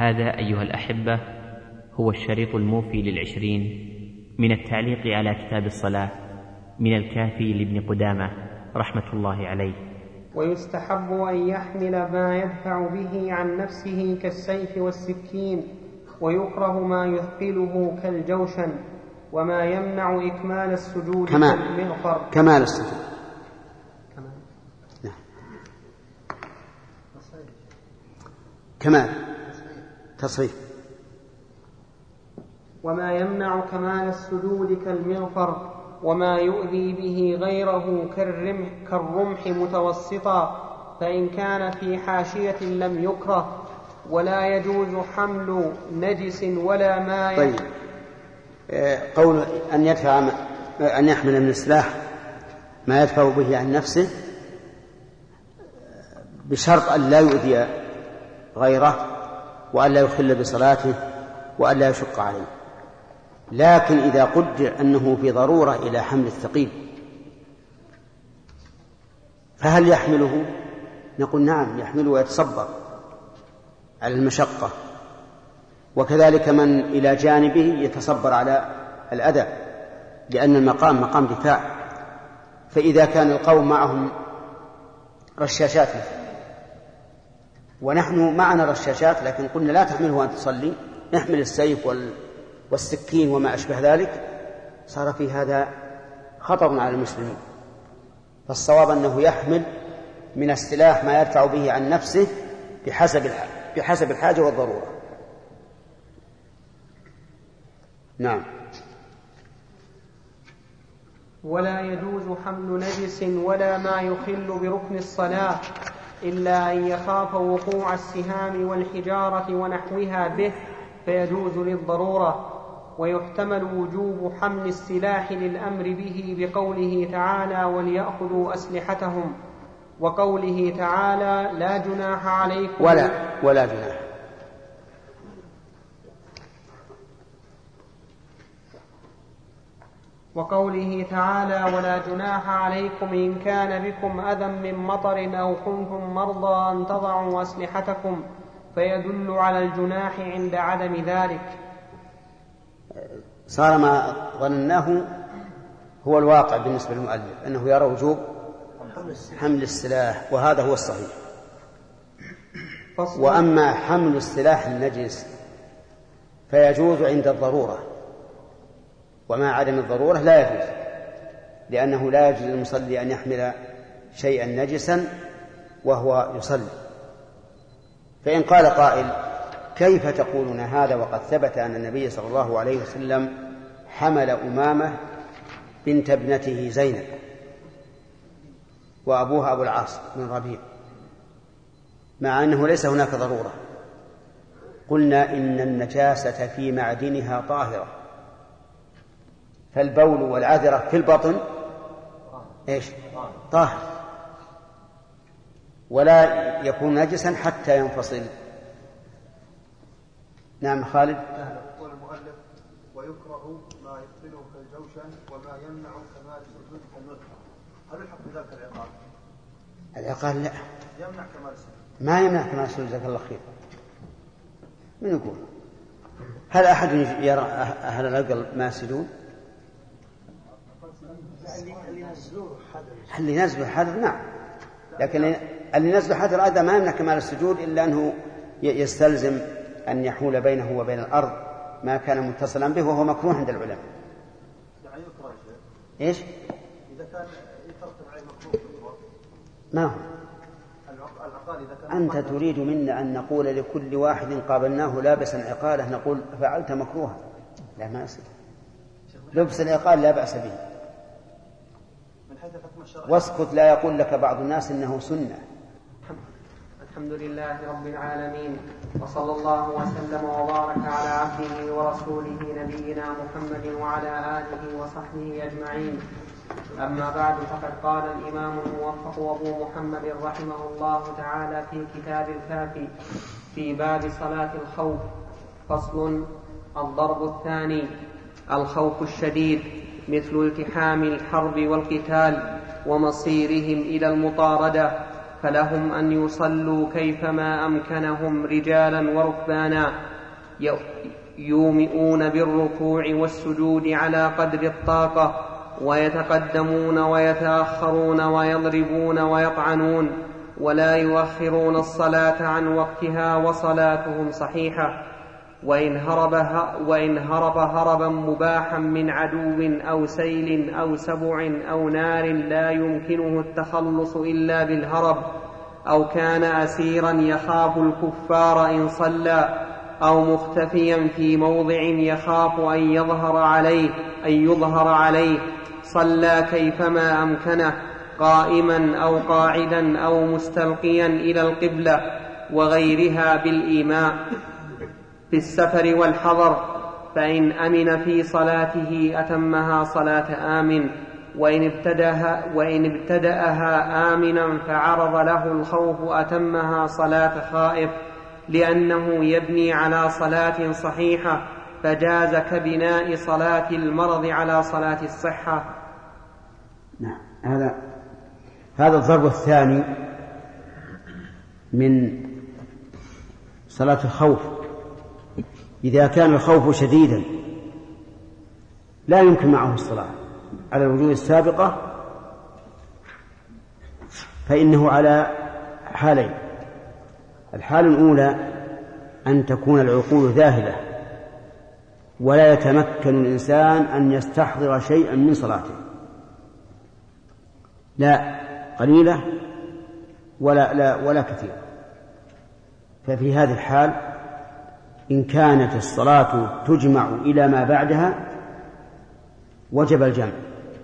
هذا أيها الأحبة هو الشريط الموفي لل20 من التعليق على كتاب الصلاة من الكافي لابن قدامة رحمة الله عليه. ويستحب أن يحمل ما يدفع به عن نفسه كالسيف والسكين، ويكره ما يثقله كالجوشن، وما يمنع إكمال السجود كالمغفر. كمال السجود كمال تصريف. وما يمنع كمال السجود كالمغفر، وما يؤذي به غيره كالرمح متوسطا، فإن كان في حاشية لم يكره. ولا يجوز حمل نجس ولا ماء. طيب، قول أن يحمل من السلاح ما يدفع به عن نفسه بشرط أن لا يؤذي غيره، وأن لا يخل بصلاته، وأن لا يشق عليه. لكن إذا قدر أنه في ضرورة إلى حمل الثقيل فهل يحمله؟ نقول نعم يحمله ويتصبر على المشقة، وكذلك من إلى جانبه يتصبر على الأذى، لأن المقام مقام دفاع. فإذا كان القوم معهم رشاشات ونحن معنا رشاشات لكن قلنا لا تحمله أن تصلي، نحمل السيف والسكين وما أشبه ذلك، صار في هذا خطر على المسلمين. فالصواب أنه يحمل من السلاح ما يدفع به عن نفسه بحسب الحاجة والضرورة. نعم. ولا يجوز حمل نجس ولا ما يخل بركن الصلاة، إلا أن يخاف وقوع السهام والحجارة ونحوها به فيجوز للضرورة. ويحتمل وجوب حمل السلاح للأمر به بقوله تعالى وليأخذوا أسلحتهم، وقوله تعالى لا جناح عليكم ولا جناح. وقوله تعالى ولا جناح عليكم إن كان بكم أذى من مطر أو كنتم مرضى أن تضعوا أسلحتكم، فيدل على الجناح عند عدم ذلك. صار ما ظنناه هو الواقع بالنسبة للمؤلف، أنه يرى وجوب حمل السلاح، وهذا هو الصحيح. وأما حمل السلاح النجس فيجوز عند الضرورة، وما عدم الضرورة لا يجوز، لأنه لا يجوز للمصلي أن يحمل شيئا نجسا وهو يصلي. فإن قال قائل كيف تقولون هذا وقد ثبت أن النبي صلى الله عليه وسلم حمل أمامة بنت ابنته زينب وأبوها أبو العاص بن ربيع مع أنه ليس هناك ضرورة؟ قلنا إن النجاسة في معدنها طاهرة، فالبول والعذرة في البطن طاهر، ولا يكون نجسا حتى ينفصل. نعم خالد. يقول المؤلف ويكره ما يبطله كالجوشن وما يمنع كمال السجود كالمغفر، هل الحق بذلك العقال؟ العقال لا يمنع كمال السجود، ما يمنع كمال السجود. جزاك الله خير. من يقول؟ هل أحد يرى أهل العقل ما يسجدون؟ اللي ينزلوا حذر نعم، لكن اللي ينزلوا حذر هذا ما يمنع كمال السجود، إلا أنه يستلزم أن يحول بينه وبين الأرض ما كان متصلا به، وهو مكروه عند العلماء. يعني يكره إيش؟ إذا كان يترتب عليه مكروه ما هو؟ العقال إذا كان أنت تريد منا أن نقول لكل واحد قابلناه لابسا عقاله نقول فعلت مكروها؟ لا، ما يصير. لبس العقال لا بأس به، واسكت لا يقول لك بعض الناس إنه سنة. الحمد لله رب العالمين، وصلى الله وسلم وبارك على عبده ورسوله نبينا محمد وعلى آله وصحبه أجمعين. أما بعد، فقد قال الإمام الموفق أبو محمد رحمه الله تعالى في كتاب الكافي في باب صلاة الخوف: فصل. الضرب الثاني: الخوف الشديد مثل التحام الحرب والقتال ومصيرهم إلى المطاردة، فلهم أن يصلوا كيفما أمكنهم رجالا وركبانا يومئون بالركوع والسجود على قدر الطاقة، ويتقدمون ويتأخرون ويضربون ويطعنون، ولا يؤخرون الصلاة عن وقتها، وصلاتهم صحيحة. وإن هرب هربا مباحا من عدو أو سيل أو سبع أو نار لا يمكنه التخلص إلا بالهرب، أو كان أسيرا يخاف الكفار إن صلى، أو مختفيا في موضع يخاف أن يظهر عليه صلى كيفما أمكنه، قائما أو قاعدا أو مستلقيا إلى القبلة وغيرها بالإيماء في السفر والحضر، فإن أمن في صلاته أتمها صلاة آمن، وإن ابتدأها آمنا فعرض له الخوف أتمها صلاة خائف، لأنه يبني على صلاة صحيحة، فجاز كبناء صلاة المرض على صلاة الصحة. نعم. هذا الضرب الثاني من صلاة الخوف. إذا كان الخوف شديدا لا يمكن معه الصلاة على الوجوه السابقة، فإنه على حالين: الحالة الأولى أن تكون العقول ذاهلة ولا يتمكن الإنسان أن يستحضر شيئا من صلاته، لا قليلة ولا كثير. ففي هذه الحال إن كانت الصلاة تجمع إلى ما بعدها وجب الجمع.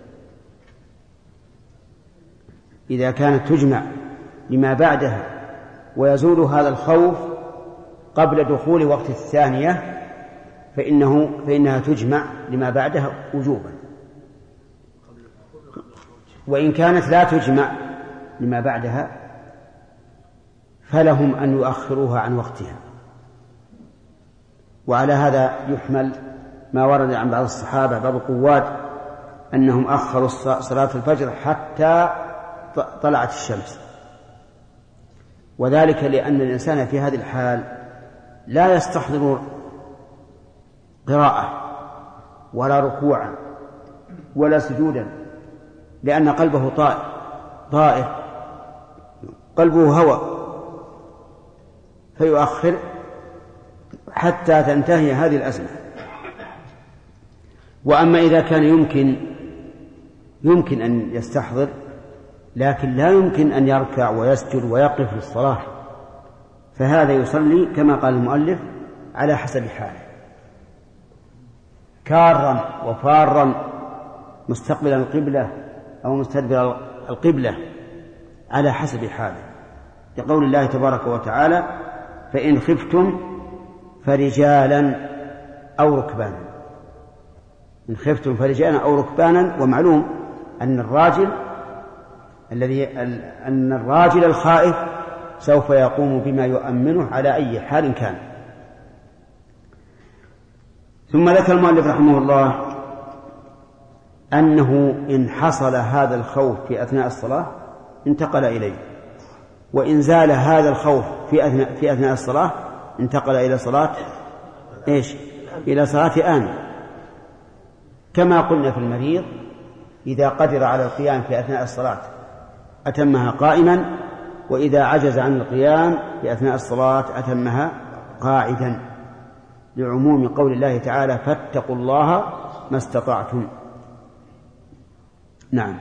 إذا كانت تجمع لما بعدها ويزول هذا الخوف قبل دخول وقت الثانية فإنها تجمع لما بعدها وجوبا. وإن كانت لا تجمع لما بعدها فلهم أن يؤخروها عن وقتها. وعلى هذا يحمل ما ورد عن بعض الصحابة بعض القواد أنهم أخروا صلاة الفجر حتى طلعت الشمس، وذلك لأن الإنسان في هذه الحال لا يستحضر قراءة ولا ركوعا ولا سجودا، لأن قلبه طائر قلبه هوى، فيؤخر حتى تنتهي هذه الأزمة. وأما إذا كان يمكن أن يستحضر لكن لا يمكن أن يركع ويسجد ويقف للصلاة، فهذا يصلي كما قال المؤلف على حسب حاله، كارا وفارا، مستقبلا القبلة أو مستدبر القبلة، على حسب حاله، لقول الله تبارك وتعالى: فإن خفتم فرجالا أو ركبانا. إن خفتم فرجالا أو ركبانا. ومعلوم أن الراجل الخائف سوف يقوم بما يؤمنه على أي حال كان. ثم ذكر المؤلف رحمه الله أنه إن حصل هذا الخوف في أثناء الصلاة انتقل إليه، وإن زال هذا الخوف في أثناء الصلاة انتقل إلى صلاة إلى صلاة آمن. كما قلنا في المريض إذا قدر على القيام في أثناء الصلاة أتمها قائما، وإذا عجز عن القيام في أثناء الصلاة أتمها قاعدا، لعموم قول الله تعالى: فاتقوا الله ما استطعتم. نعم.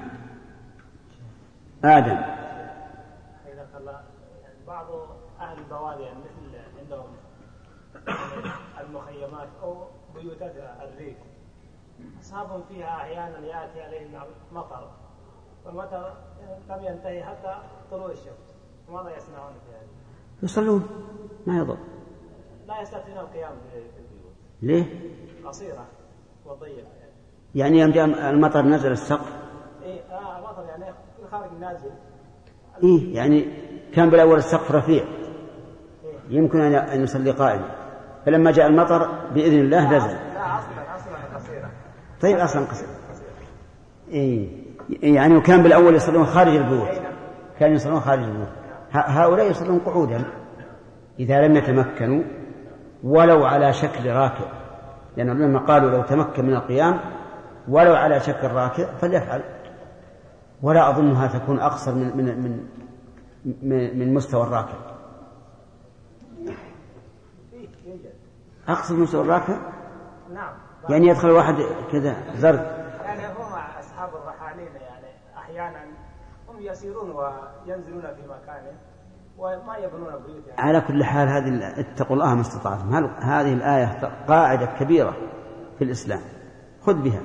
آدم. بعض أهل البوادي مثل عندهم المخيمات أو بيوتات الريف أصابهم فيها أحيانا يأتي عليهم مطر، والمطر لم ينتهي حتى طلوع الشمس، ماذا يصنعون في هذا؟ يصلون ما يضر، لا يستطيعون القيام في البيوت. ليه؟ قصيرة وضيقة يعني يوم جاء المطر نزل السقف. المطر يعني الخارج نازل. يعني كان بالأول السقف رفيع يمكن أن يصلي قائما، فلما جاء المطر بإذن الله نزل. لا أصلا قصيرة. طيب أصلا قصيرة. يعني وكان بالأول يصلون خارج البيوت، كانوا يصلون خارج البيوت. هؤلاء يصلون قعودا إذا لم يتمكنوا ولو على شكل راكع، لأن لما قالوا لو تمكن من القيام ولو على شكل راكع فليفعل، ولا أظنها تكون أقصر من مستوى الراكع. أقصر من مستوى الراكع؟ نعم. يعني يدخل واحد كذا زرق. يعني هم أصحاب الرحالين يعني أحيانا هم يسيرون وينزلون في مكانه وما يبنون بيوت يعني. على كل حال هذه اتقوا الله ما استطعتم، هذه الآية قاعدة كبيرة في الإسلام، خذ بها.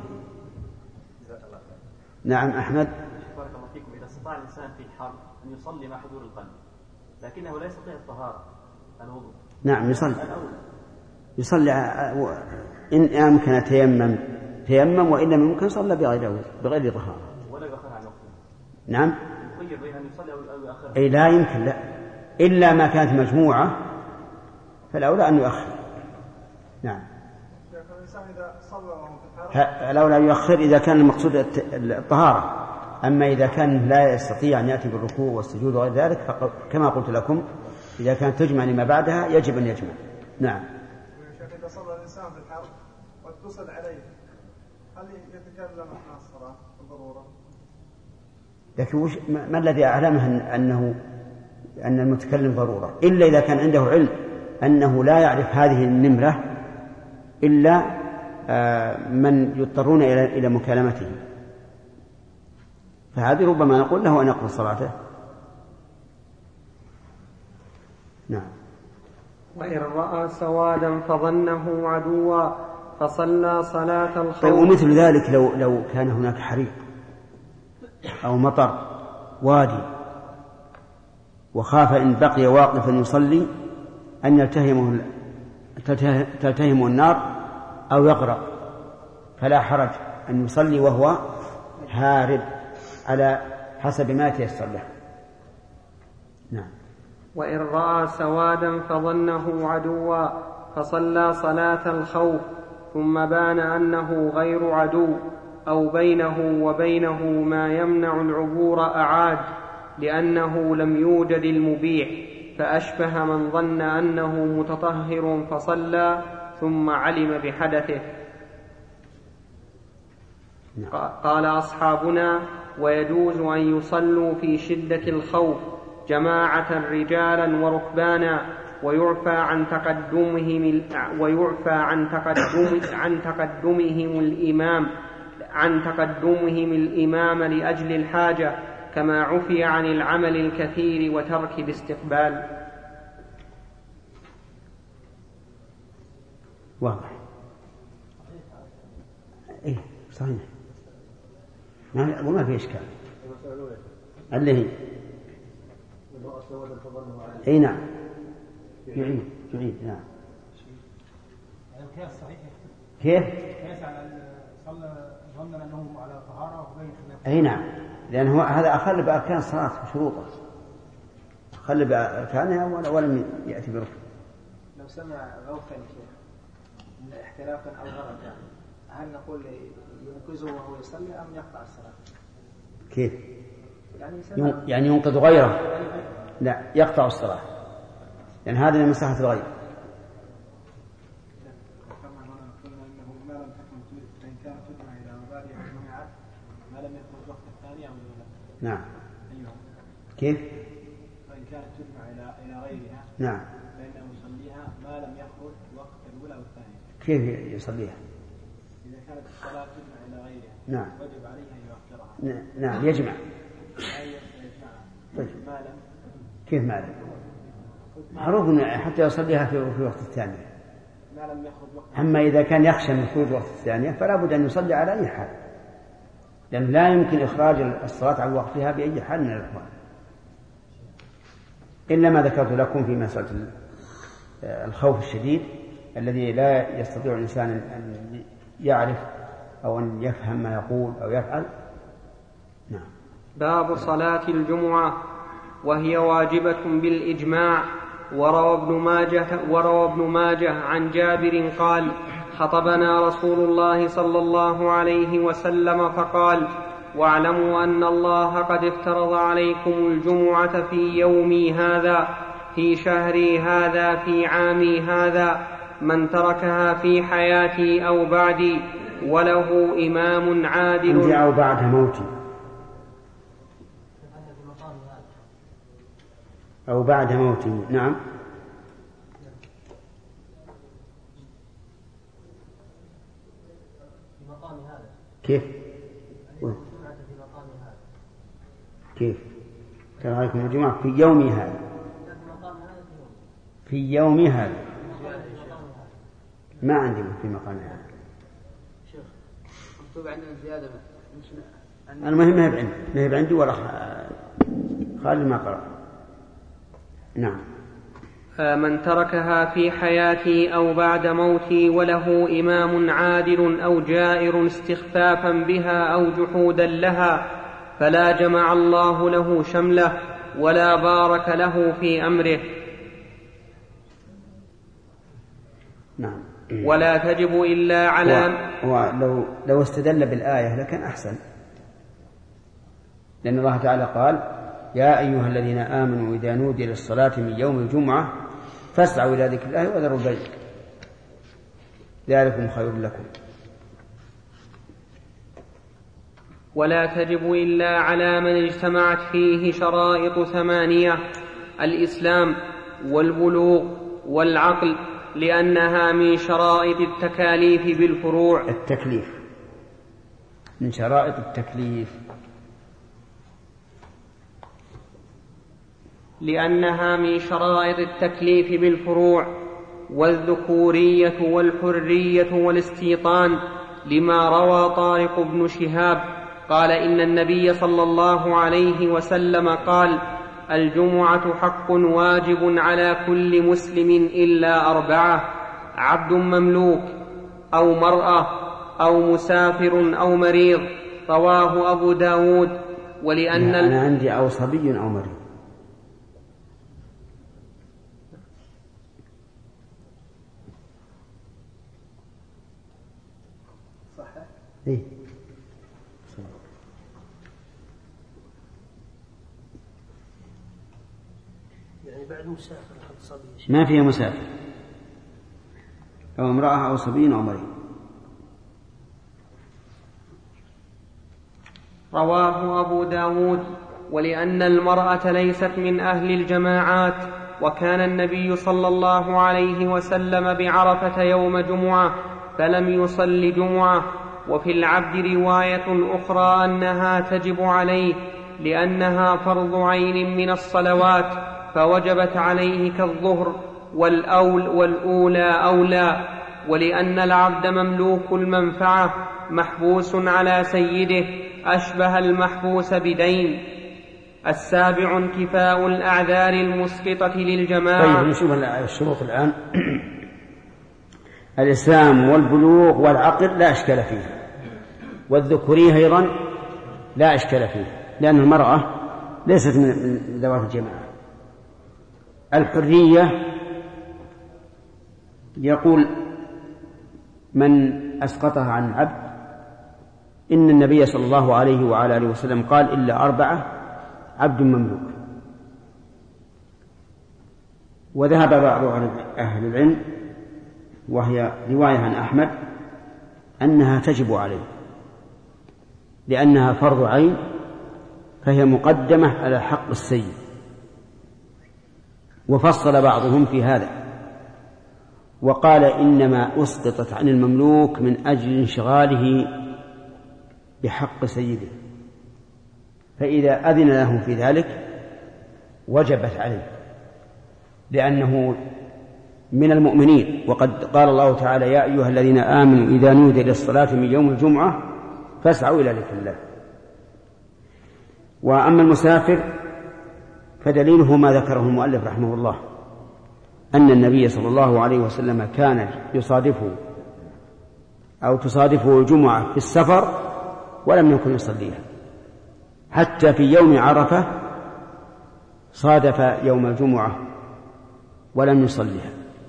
نعم أحمد. بارك الله فيكم. إذا استطاع الإنسان في الحرب أن يصلي مع حضور القلب لكنه لا يستطيع الطهارة الوضوء، نعم يصلي إن أمكن تيمم وإن لم يمكن صلى بغير طهارة ولا يؤخر عن وقته. نعم يخير بين أن يصلي أو يؤخر. أي لا يمكن، لا إلا ما كانت مجموعة فالأولى أن يؤخر. نعم الإنسان إذا صلى في الحرم الأولى أن يؤخر إذا كان المقصود الطهارة، أما إذا كان لا يستطيع أن يأتي بالركوع والسجود وغير ذلك كما قلت لكم إذا كانت تجمع لما بعدها يجب أن يجمع. نعم. إذا صلى الإنسان في الحرم واتصل عليه هل يتكلم أثناء الصلاة بالضرورة؟ لكن ما الذي أعلمه أن المتكلم ضرورة إلا إذا كان عنده علم أنه لا يعرف هذه النمرة إلا من يضطرون إلى مكالمته، فهذه ربما نقول له أن يقضي صلاته. نعم. وإن رأى سوادا فظنه عدوا فصلى صلاة الخوف. طيب ومثل ذلك لو كان هناك حريق أو مطر وادي وخاف إن بقي واقفا يصلي أن تلتهمه النار أو يغرق، فلا حرج أن يصلي وهو هارب على حسب ما يتيسر له. نعم. وإن رأى سوادا فظنه عدوا فصلى صلاة الخوف ثم بان أنه غير عدو أو بينه وبينه ما يمنع العبور أعاد لأنه لم يوجد المبيح، فأشبه من ظن أنه متطهر فصلى ثم علم بحدثه. قال أصحابنا: ويجوز أن يصلوا في شدة الخوف جماعة رجالا وركبانا ويعفى عن تقدمهم الإمام لأجل الحاجة، كما عفي عن العمل الكثير وترك الاستقبال. واضح. إيه صحيح، ما في إشكال. اللي هي أي نعم يعيد نعم. القياس صحيح. كيف؟ القياس على صلى ظن أنه على طهارة وبين خلاف. أي نعم، لأنه هذا أخل بأركان الصلاة وشروطه، أخل بأركانها ولم يأتي بركن. لو سمع غوثا احترافا أو غرقا هل نقول ينقذه وهو يصلي أم يقطع الصلاة؟ كيف؟ يعني ينقذ غيره؟ لا، يقطع الصلاة، لأن هذا من مصلحة الغير. نعم. كيف؟ فإن كانت تجمع إلى غيرها نعم فإنه يصليها ما لم يخرج وقت الأولى والثانية. كيف يصليها؟ إذا كانت الصلاة تجمع إلى غيرها نعم وجب عليها أن يؤخرها. نعم يجمع. طيب. ما لم. كيف ما لم؟ معروف حتى يصليها في وقت الثانية. ما لم يخرج وقت. أما إذا كان يخشى من خروج وقت الثانية فلا بد أن يصلي على أي حال، لأن لا يمكن إخراج الصلاة عن وقتها بأي حال من الأحوال، إلا ما ذكرت لكم في مسألة الخوف الشديد الذي لا يستطيع الإنسان أن يعرف أو أن يفهم ما يقول أو يفعل. نعم. باب صلاة الجمعة وهي واجبة بالإجماع. وروى ابن ماجه عن جابر قال: خطبنا رسول الله صلى الله عليه وسلم فقال: واعلموا أن الله قد افترض عليكم الجمعة في يومي هذا في شهري هذا في عامي هذا، من تركها في حياتي أو بعدي وله إمام عادل أو بعد موتي أو بعد موتي. نعم. كيف كيف ترى عليكم الجمعة في يومي هذا في يومي هذا ما عندي في مقام هذا. مكتوب عندنا زيادة المهم ما هي عندي ولا خالي ما قرأ. نعم. من تركها في حياتي أو بعد موتي وله إمام عادل أو جائر استخفافا بها أو جحودا لها فلا جمع الله له شمله ولا بارك له في أمره. نعم. ولا تجب إلا على لو استدل بالآية لكان أحسن، لأن الله تعالى قال يا أيها الذين آمنوا إذا نودي للصلاة من يوم الجمعة فاسعوا إلى ذكر الله وذروا البيع ذلكم خير لكم. ولا تجب إلا على من اجتمعت فيه شرائط 8: الإسلام والبلوغ والعقل، لأنها من شرائط التكاليف بالفروع. التكليف من شرائط التكليف، لأنها من شرائط التكليف بالفروع. والذكورية والحرية والاستيطان، لما روى طارق بن شهاب قال إن النبي صلى الله عليه وسلم قال الجمعة حق واجب على كل مسلم إلا 4: عبد مملوك أو مرأة أو مسافر أو مريض. رواه أبو داود. ولأن أنا عندي أو صبي أو مريض. إيه؟ يعني بعد مسافر حط صبي ما فيها مسافر أو امرأة أو صبي أو مريض. رواه أبو داود. ولأن المرأة ليست من أهل الجماعات، وكان النبي صلى الله عليه وسلم بعرفة يوم جمعة فلم يصل جمعة. وفي العبد رواية أخرى أنها تجب عليه لأنها فرض عين من الصلوات فوجبت عليه كالظهر والأولى أولى. ولأن العبد مملوك المنفعة محبوس على سيده أشبه المحبوس بدين. 7 انتفاء الأعذار المسقطة للجماعة. طيب نشوف الشروط الآن. الإسلام والبلوغ والعقل لا إشكال فيه، والذكورية أيضا لا إشكال فيه لأن المرأة ليست من ذوات الجماعة. الحرية يقول من أسقطها عن عبد إن النبي صلى الله عليه وعلى آله وسلم قال إلا 4: عبد مملوك. وذهب بعض أهل العلم وهي رواية عن أحمد أنها تجب عليه لأنها فرض عين فهي مقدمة على حق السيد. وفصل بعضهم في هذا وقال إنما أسقطت عن المملوك من أجل انشغاله بحق سيده، فإذا أذن له في ذلك وجبت عليه لأنه من المؤمنين. وقد قال الله تعالى يا أيها الذين آمنوا إذا نودي للصلاة من يوم الجمعة فاسعوا إلى ذكر الله. وأما المسافر فدليله ما ذكره المؤلف رحمه الله أن النبي صلى الله عليه وسلم كان تصادفه الجمعة في السفر ولم يكن يصليها، حتى في يوم عرفة صادف يوم الجمعة ولم يصليها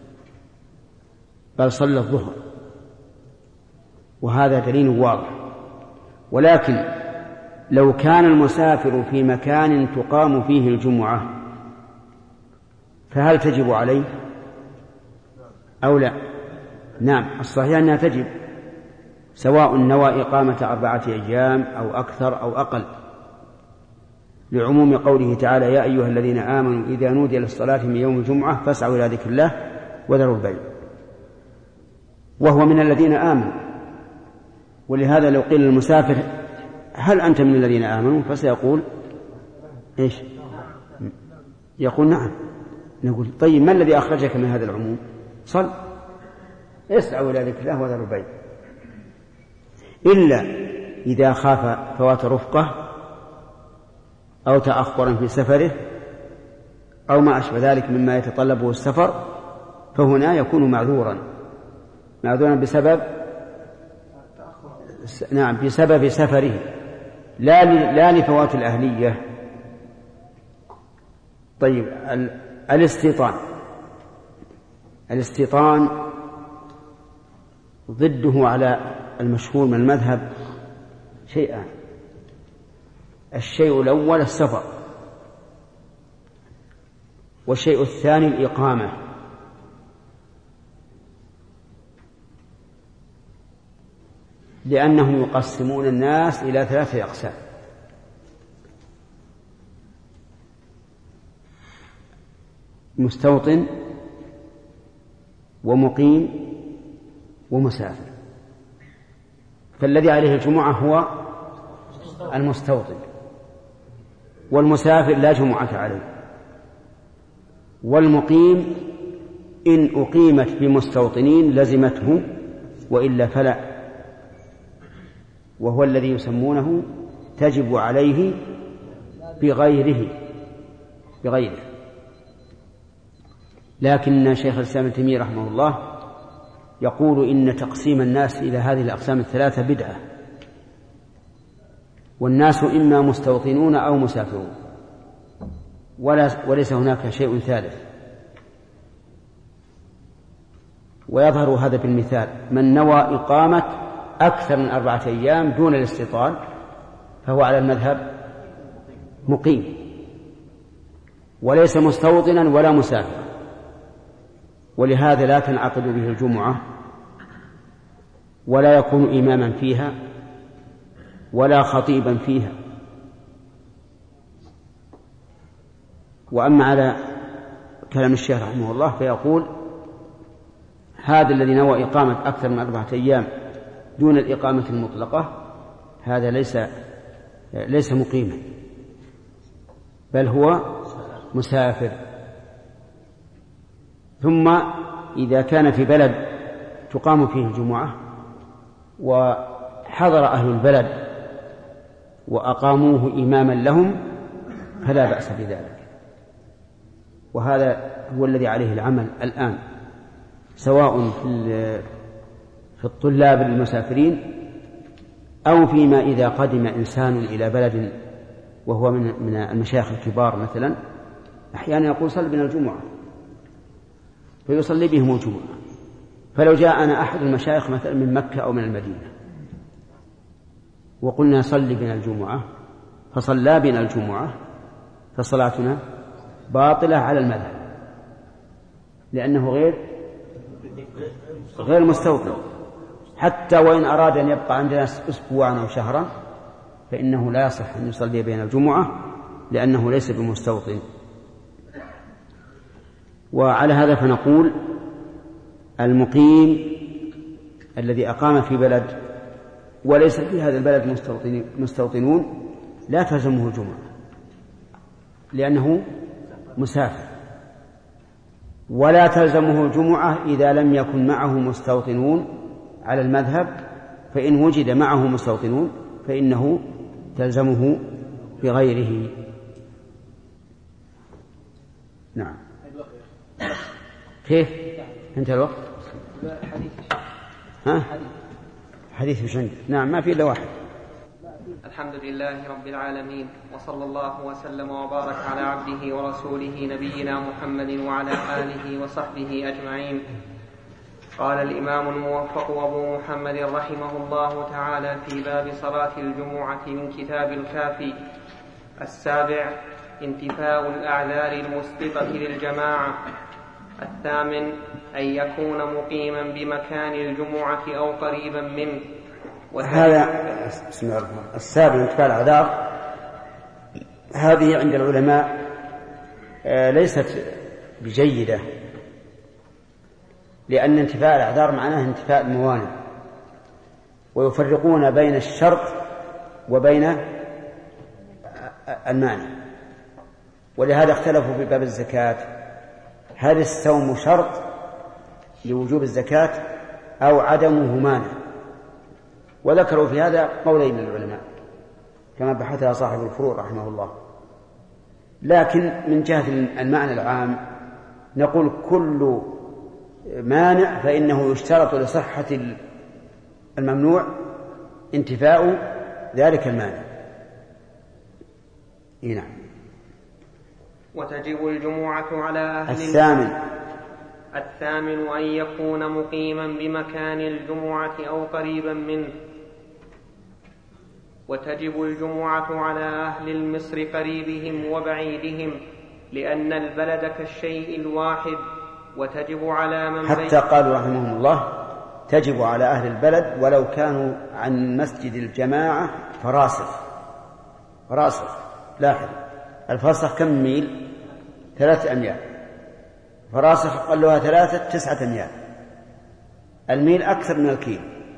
بل صلى الظهر، وهذا دليل واضح. ولكن لو كان المسافر في مكان تقام فيه الجمعة فهل تجب عليه أو لا؟ نعم، الصحيح أنها تجب، سواء نوى إقامة 4 أيام أو أكثر أو أقل، لعموم قوله تعالى: يا أيها الذين آمنوا إذا نودي للصلاة من يوم الجمعة فاسعوا إلى ذكر الله وذروا البيع، وهو من الذين آمنوا. ولهذا لو قيل للمسافر: هل أنت من الذين آمنوا؟ فسيقول إيش؟ يقول: نعم. نقول: طيب ما الذي أخرجك من هذا العموم؟ صل، اسعوا إلى ذكر الله وذروا البيع، إلا إذا خاف فوات رفقة أو تأخرا في سفره أو ما أشبه ذلك مما يتطلبه السفر، فهنا يكون معذورا بسبب سفره، لا لفوات الأهلية. طيب، الاستيطان ضده على المشهور من المذهب شيئان: الشيء الأول السفر، والشيء الثاني الإقامة. لأنهم يقسمون الناس إلى 3 أقسام: مستوطن ومقيم ومسافر. فالذي عليه الجمعة هو المستوطن، والمسافر لا جمعة عليه، والمقيم إن أقيمت بمستوطنين لزمته وإلا فلا، وهو الذي يسمونه تجب عليه بغيره. لكن شيخ الإسلام ابن تيمية رحمه الله يقول إن تقسيم الناس إلى هذه الأقسام ال3 بدعة، والناس إما مستوطنون أو مسافرون، وليس هناك شيء ثالث. ويظهر هذا بالمثال: من نوى إقامة أكثر من 4 أيام دون الاستيطان فهو على المذهب مقيم، وليس مستوطنا ولا مسافر، ولهذا لا تنعقد به الجمعة، ولا يكون إماما فيها ولا خطيبا فيها. وأما على كلام الشيخ رحمه الله فيقول: هذا الذي نوى إقامة أكثر من 4 أيام دون الإقامة المطلقة هذا ليس مقيما، بل هو مسافر. ثم إذا كان في بلد تقام فيه الجمعة وحضر أهل البلد وأقاموه إماما لهم فلا بأس بذلك. وهذا هو الذي عليه العمل الآن، سواء في الطلاب المسافرين أو فيما إذا قدم إنسان إلى بلد وهو من المشايخ الكبار مثلا، أحيانا يقول: صل بنا الجمعة، فيصلي بهم الجمعة. فلو جاءنا أحد المشايخ مثلا من مكة أو من المدينة وقلنا: صل بنا الجمعة، فصلى بنا الجمعة، فصلاتنا باطلة على المذهب، لأنه غير مستوطن. حتى وإن أراد أن يبقى عندنا أسبوعا أو شهرا فإنه لا يصح أن يصلي بين الجمعة، لأنه ليس بمستوطن. وعلى هذا فنقول: المقيم الذي أقام في بلد وليس في هذا البلد مستوطنون لا تلزمه الجمعة، لأنه مسافر. ولا تلزمه الجمعة إذا لم يكن معه مستوطنون على المذهب، فإن وجد معه مستوطنون فإنه تلزمه بغيره. نعم. كيف انتهى الوقت؟ حديث وش عندك؟ نعم، ما في إلا واحد. الحمد لله رب العالمين، وصلى الله وسلم وبارك على عبده ورسوله نبينا محمد وعلى آله وصحبه أجمعين. قال الإمام الموفق أبو محمد رحمه الله تعالى في باب صلاة الجمعة من كتاب الكافي: 7 انتفاء الأعذار المسبقة للجماعة. 8 أن يكون مقيما بمكان الجمعة أو قريبا منه. هذا بسم الله الرحمن الرحيم. 7 انتفاء الأعذار هذه عند العلماء ليست بجيدة، لأن انتفاء الأعذار معناه انتفاء الموانع، ويفرقون بين الشرط وبين المانع، ولهذا اختلفوا في باب الزكاة: هل الصوم شرط لوجوب الزكاة أو عدمه مانع؟ وذكروا في هذا قولين للعلماء كما بحثها صاحب الفروع رحمه الله. لكن من جهة المعنى العام نقول كل مانع فإنه يشترط لصحة الممنوع انتفاء ذلك المانع. نعم. وتجب الجمعة على أهل 8 أن يكون مقيما بمكان الجمعة أو قريبا منه. وتجب الجمعة على أهل المصر قريبهم وبعيدهم، لأن البلد كالشيء الواحد. وتجب على من حتى قالوا رحمهم الله تجب على أهل البلد ولو كانوا عن مسجد الجماعة فراسخ. لاحظ الفرسخ كم ميل؟ 3 أميال. فراسخ قالوها 9 أميال. الميل أكثر من الكيل.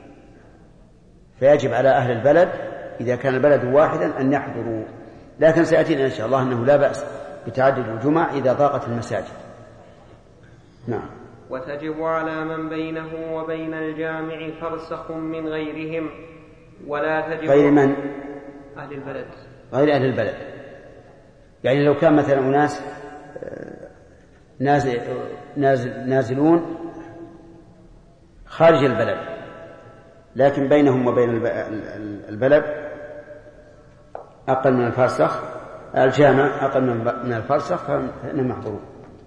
فيجب على أهل البلد إذا كان البلد واحدا أن يحضروا. لكن سيأتينا إن شاء الله أنه لا بأس بتعدد الجمع إذا ضاقت المساجد. نعم. وتجب على من بينه وبين الجامع فرسخ من غيرهم، ولا تجب غير من؟ أهل البلد. غير أهل البلد، يعني لو كان مثلا أناس نازلون خارج البلد لكن بينهم وبين البلد أقل من الفرسخ، الجامع أقل من الفرسخ، فإنهم محظورون.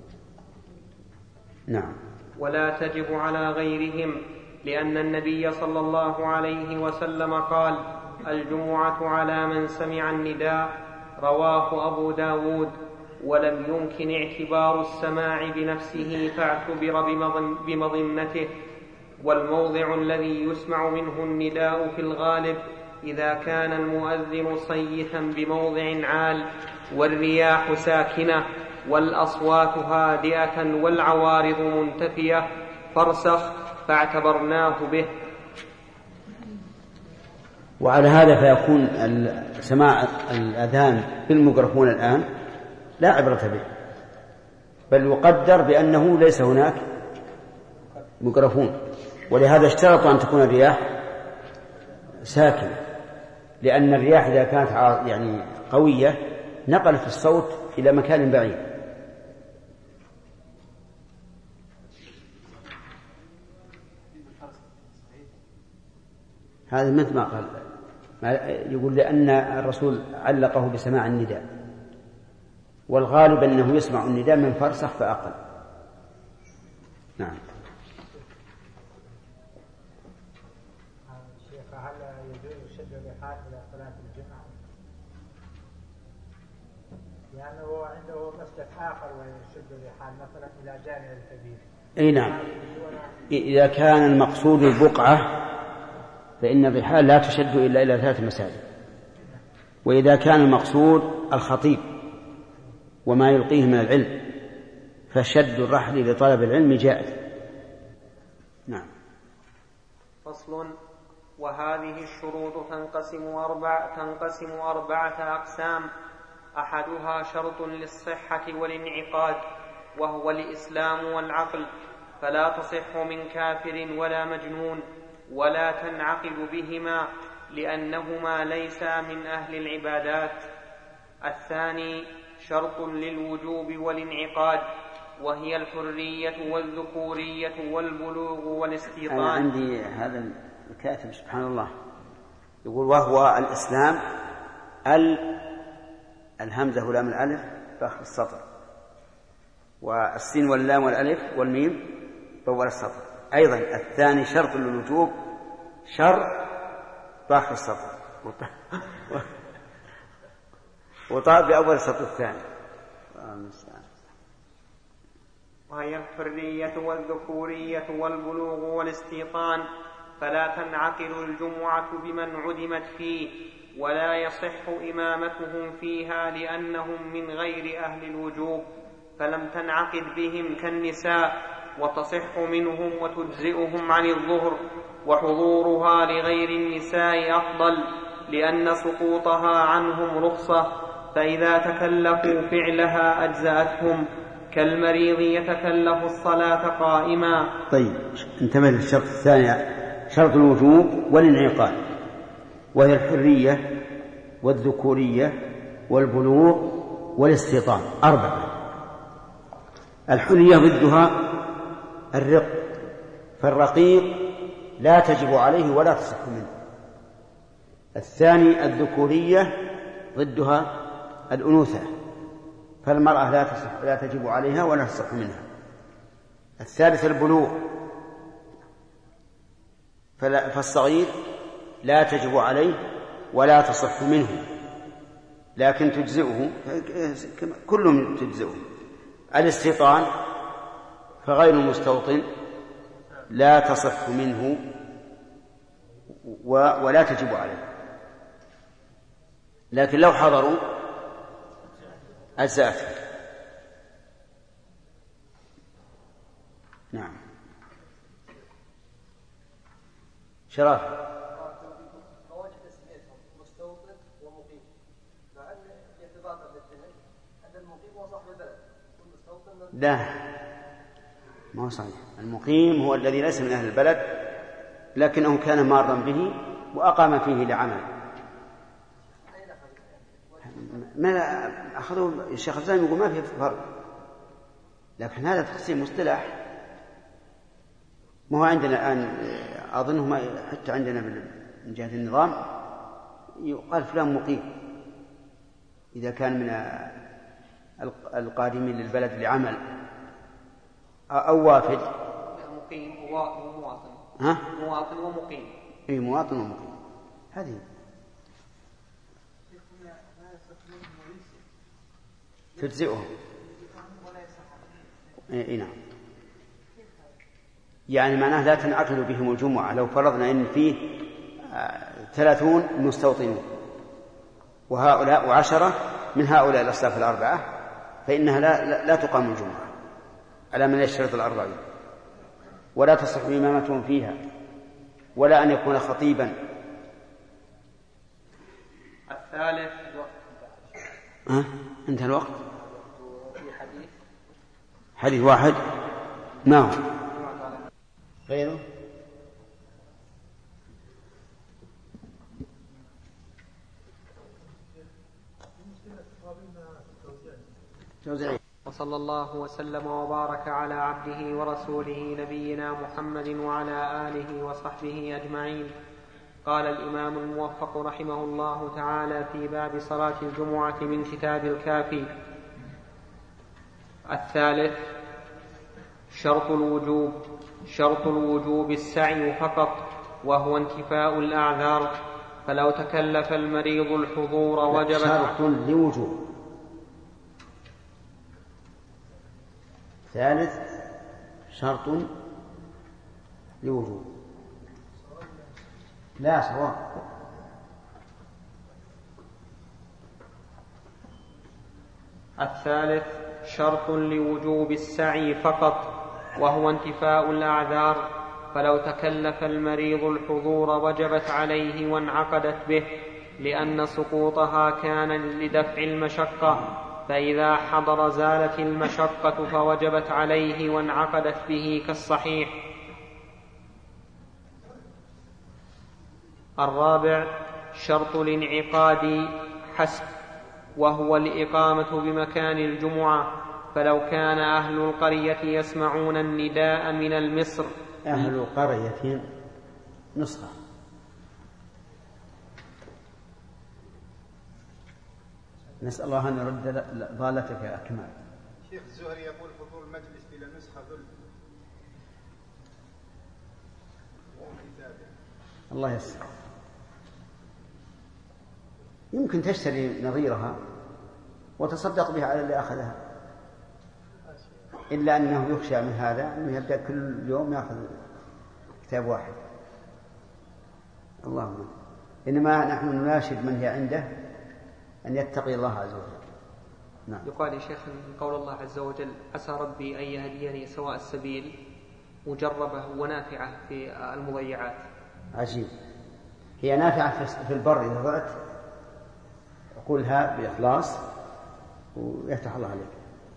نعم. ولا تجب على غيرهم، لأن النبي صلى الله عليه وسلم قال: الجمعة على من سمع النداء. رواه أبو داود. ولم يمكن اعتبار السماع بنفسه فاعتبر بمظنته. والموضع الذي يسمع منه النداء في الغالب إذا كان المؤذن صيتا بموضع عال، والرياح ساكنة، والأصوات هادئة، والعوارض منتفية، فارسخ، فاعتبرناه به. وعلى هذا فيكون سماع الأذان بالميكروفون الآن لا عبرة به، بل يقدر بأنه ليس هناك ميكروفون. ولهذا اشترطوا أن تكون الرياح ساكنة، لأن الرياح إذا كانت يعني قوية نقلت الصوت إلى مكان بعيد. هذا مثل ما قال، يقول لأن الرسول علقه بسماع النداء، والغالب أنه يسمع النداء من فرسخ فأقل. نعم. شيخ، هل يجوز شد الرحال إلى صلاة الجمعة؟ لأنه عنده مسلك آخر ويشد الرحال مثلا إلى جامع الكبير. أي نعم. إذا كان المقصود البقعة فإن الرحال لا تشد إلا إلى 3 مساجد. وإذا كان المقصود الخطيب وما يلقيه من العلم فشد الرحل لطلب العلم جائز. نعم. فصل. وهذه الشروط تنقسم 4 أقسام. أحدها شرط للصحة والانعقاد، وهو الإسلام والعقل، فلا تصح من كافر ولا مجنون، ولا تنعقد بهما لأنهما ليسا من أهل العبادات. الثاني شرط للوجوب والانعقاد، وهي الحرية والذكورية والبلوغ والاستيطان. أنا عندي هذا الكاتب سبحان الله يقول: وهو الإسلام، الهمزة ولام الألف فآخر السطر، والسين واللام والألف والميم بأول السطر. أيضا الثاني شرط للوجوب شرط باخر السطر وطاب بأول السطر الثاني. وهي الحرية والذكورية والبلوغ والاستيطان، فلا تنعقد الجمعة بمن عدمت فيه، ولا يصح إمامتهم فيها لأنهم من غير أهل الوجوب، فلم تنعقد بهم كالنساء، وتصح منهم وتجزئهم عن الظهر، وحضورها لغير النساء أفضل لأن سقوطها عنهم رخصة، فإذا تكلفوا فعلها أجزأتهم، كالمريض يتكلف الصلاة قائما. طيب انتبه للشرط الثاني، شرط الوجوب والانعقاد، وهي الحرية والذكورية والبلوغ والاستيطان، 4. الحرية ضدها الرق، فالرقيق لا تجب عليه ولا تصح منه. الثاني الذكورية ضدها الأنوثة، فالمرأة لا تجب عليها ولا تصح منها. الثالث البلوغ، فالصغير لا تجب عليه ولا تصح منه لكن تجزئه، كلهم تجزئه. الاستيطان فغير المستوطن لا تصح منه ولا تجب عليه، لكن لو حضروا أجزأته. نعم. شرف مواجهة تسميتهم مستوطن ومقيم، مع أن يتبادر للذهن أن المقيم هو صاحب البلد والمستوطن لا، ما هو صحيح. المقيم هو الذي ليس من أهل البلد لكنه كان مارا به وأقام فيه لعمل. ما أخذوا الشيخ الزايم يقول ما في فرق، لكن هذا تقسيم مصطلح. ما هو عندنا الآن أظنه حتى عندنا من جهة النظام يقال فلان مقيم إذا كان من القادمين للبلد لعمل أو وافد. مقيم ومواطن. ها؟ مواطن ومقيم. أي مواطن ومقيم، هذه تجزئهم. إيه نعم. يعني معناه لا تنعقد بهم الجمعة. لو فرضنا إن فيه 30 مستوطنون وهؤلاء 10 من هؤلاء الأصناف 4، فإنها لا تقام الجمعة على من يشترط 40، ولا تصح إمامتهم فيها، ولا أن يكون خطيبا. الثالث انتهى الوقت. حديث واحد ما هو غيره. وصلى الله وسلم وبارك على عبده ورسوله نبينا محمد وعلى آله وصحبه أجمعين. قال الإمام الموفق رحمه الله تعالى في باب صلاة الجمعة من كتاب الكافي: الثالث شرط الوجوب السعي فقط، وهو انتفاء الأعذار، فلو تكلف المريض الحضور وجب. شرط لوجوب. ثالث شرط لوجوب. لا سواء. الثالث شرط لوجوب السعي فقط، وهو انتفاء الأعذار، فلو تكلف المريض الحضور وجبت عليه وانعقدت به، لأن سقوطها كان لدفع المشقة، فإذا حضر زالت المشقة فوجبت عليه وانعقدت به كالصحيح. الرابع شرط الانعقاد حسب، وهو الإقامة بمكان الجمعة، فلو كان أهل القرية يسمعون النداء من المصر. أهل قرية نسخة. نسأل الله أن يرد ضالتك يا أكمل. شيخ الزهري يقول حضور المجلس بلا نسخة ذل. الله يسر. يمكن تشتري نظيرها وتصدق بها على اللي أخذها، إلا أنه يخشى من هذا أنه يبدأ كل يوم يأخذ كتاب واحد. اللهم إنما نحن نناشد من هي عنده أن يتقي الله عز وجل. نعم. يقال يا شيخ قول الله عز وجل عسى ربي أن يهديني سواء السبيل مجربة ونافعة في المضيعات. عجيب. هي نافعة في البر إذا ضعت قولها بإخلاص ويفتح الله عليك.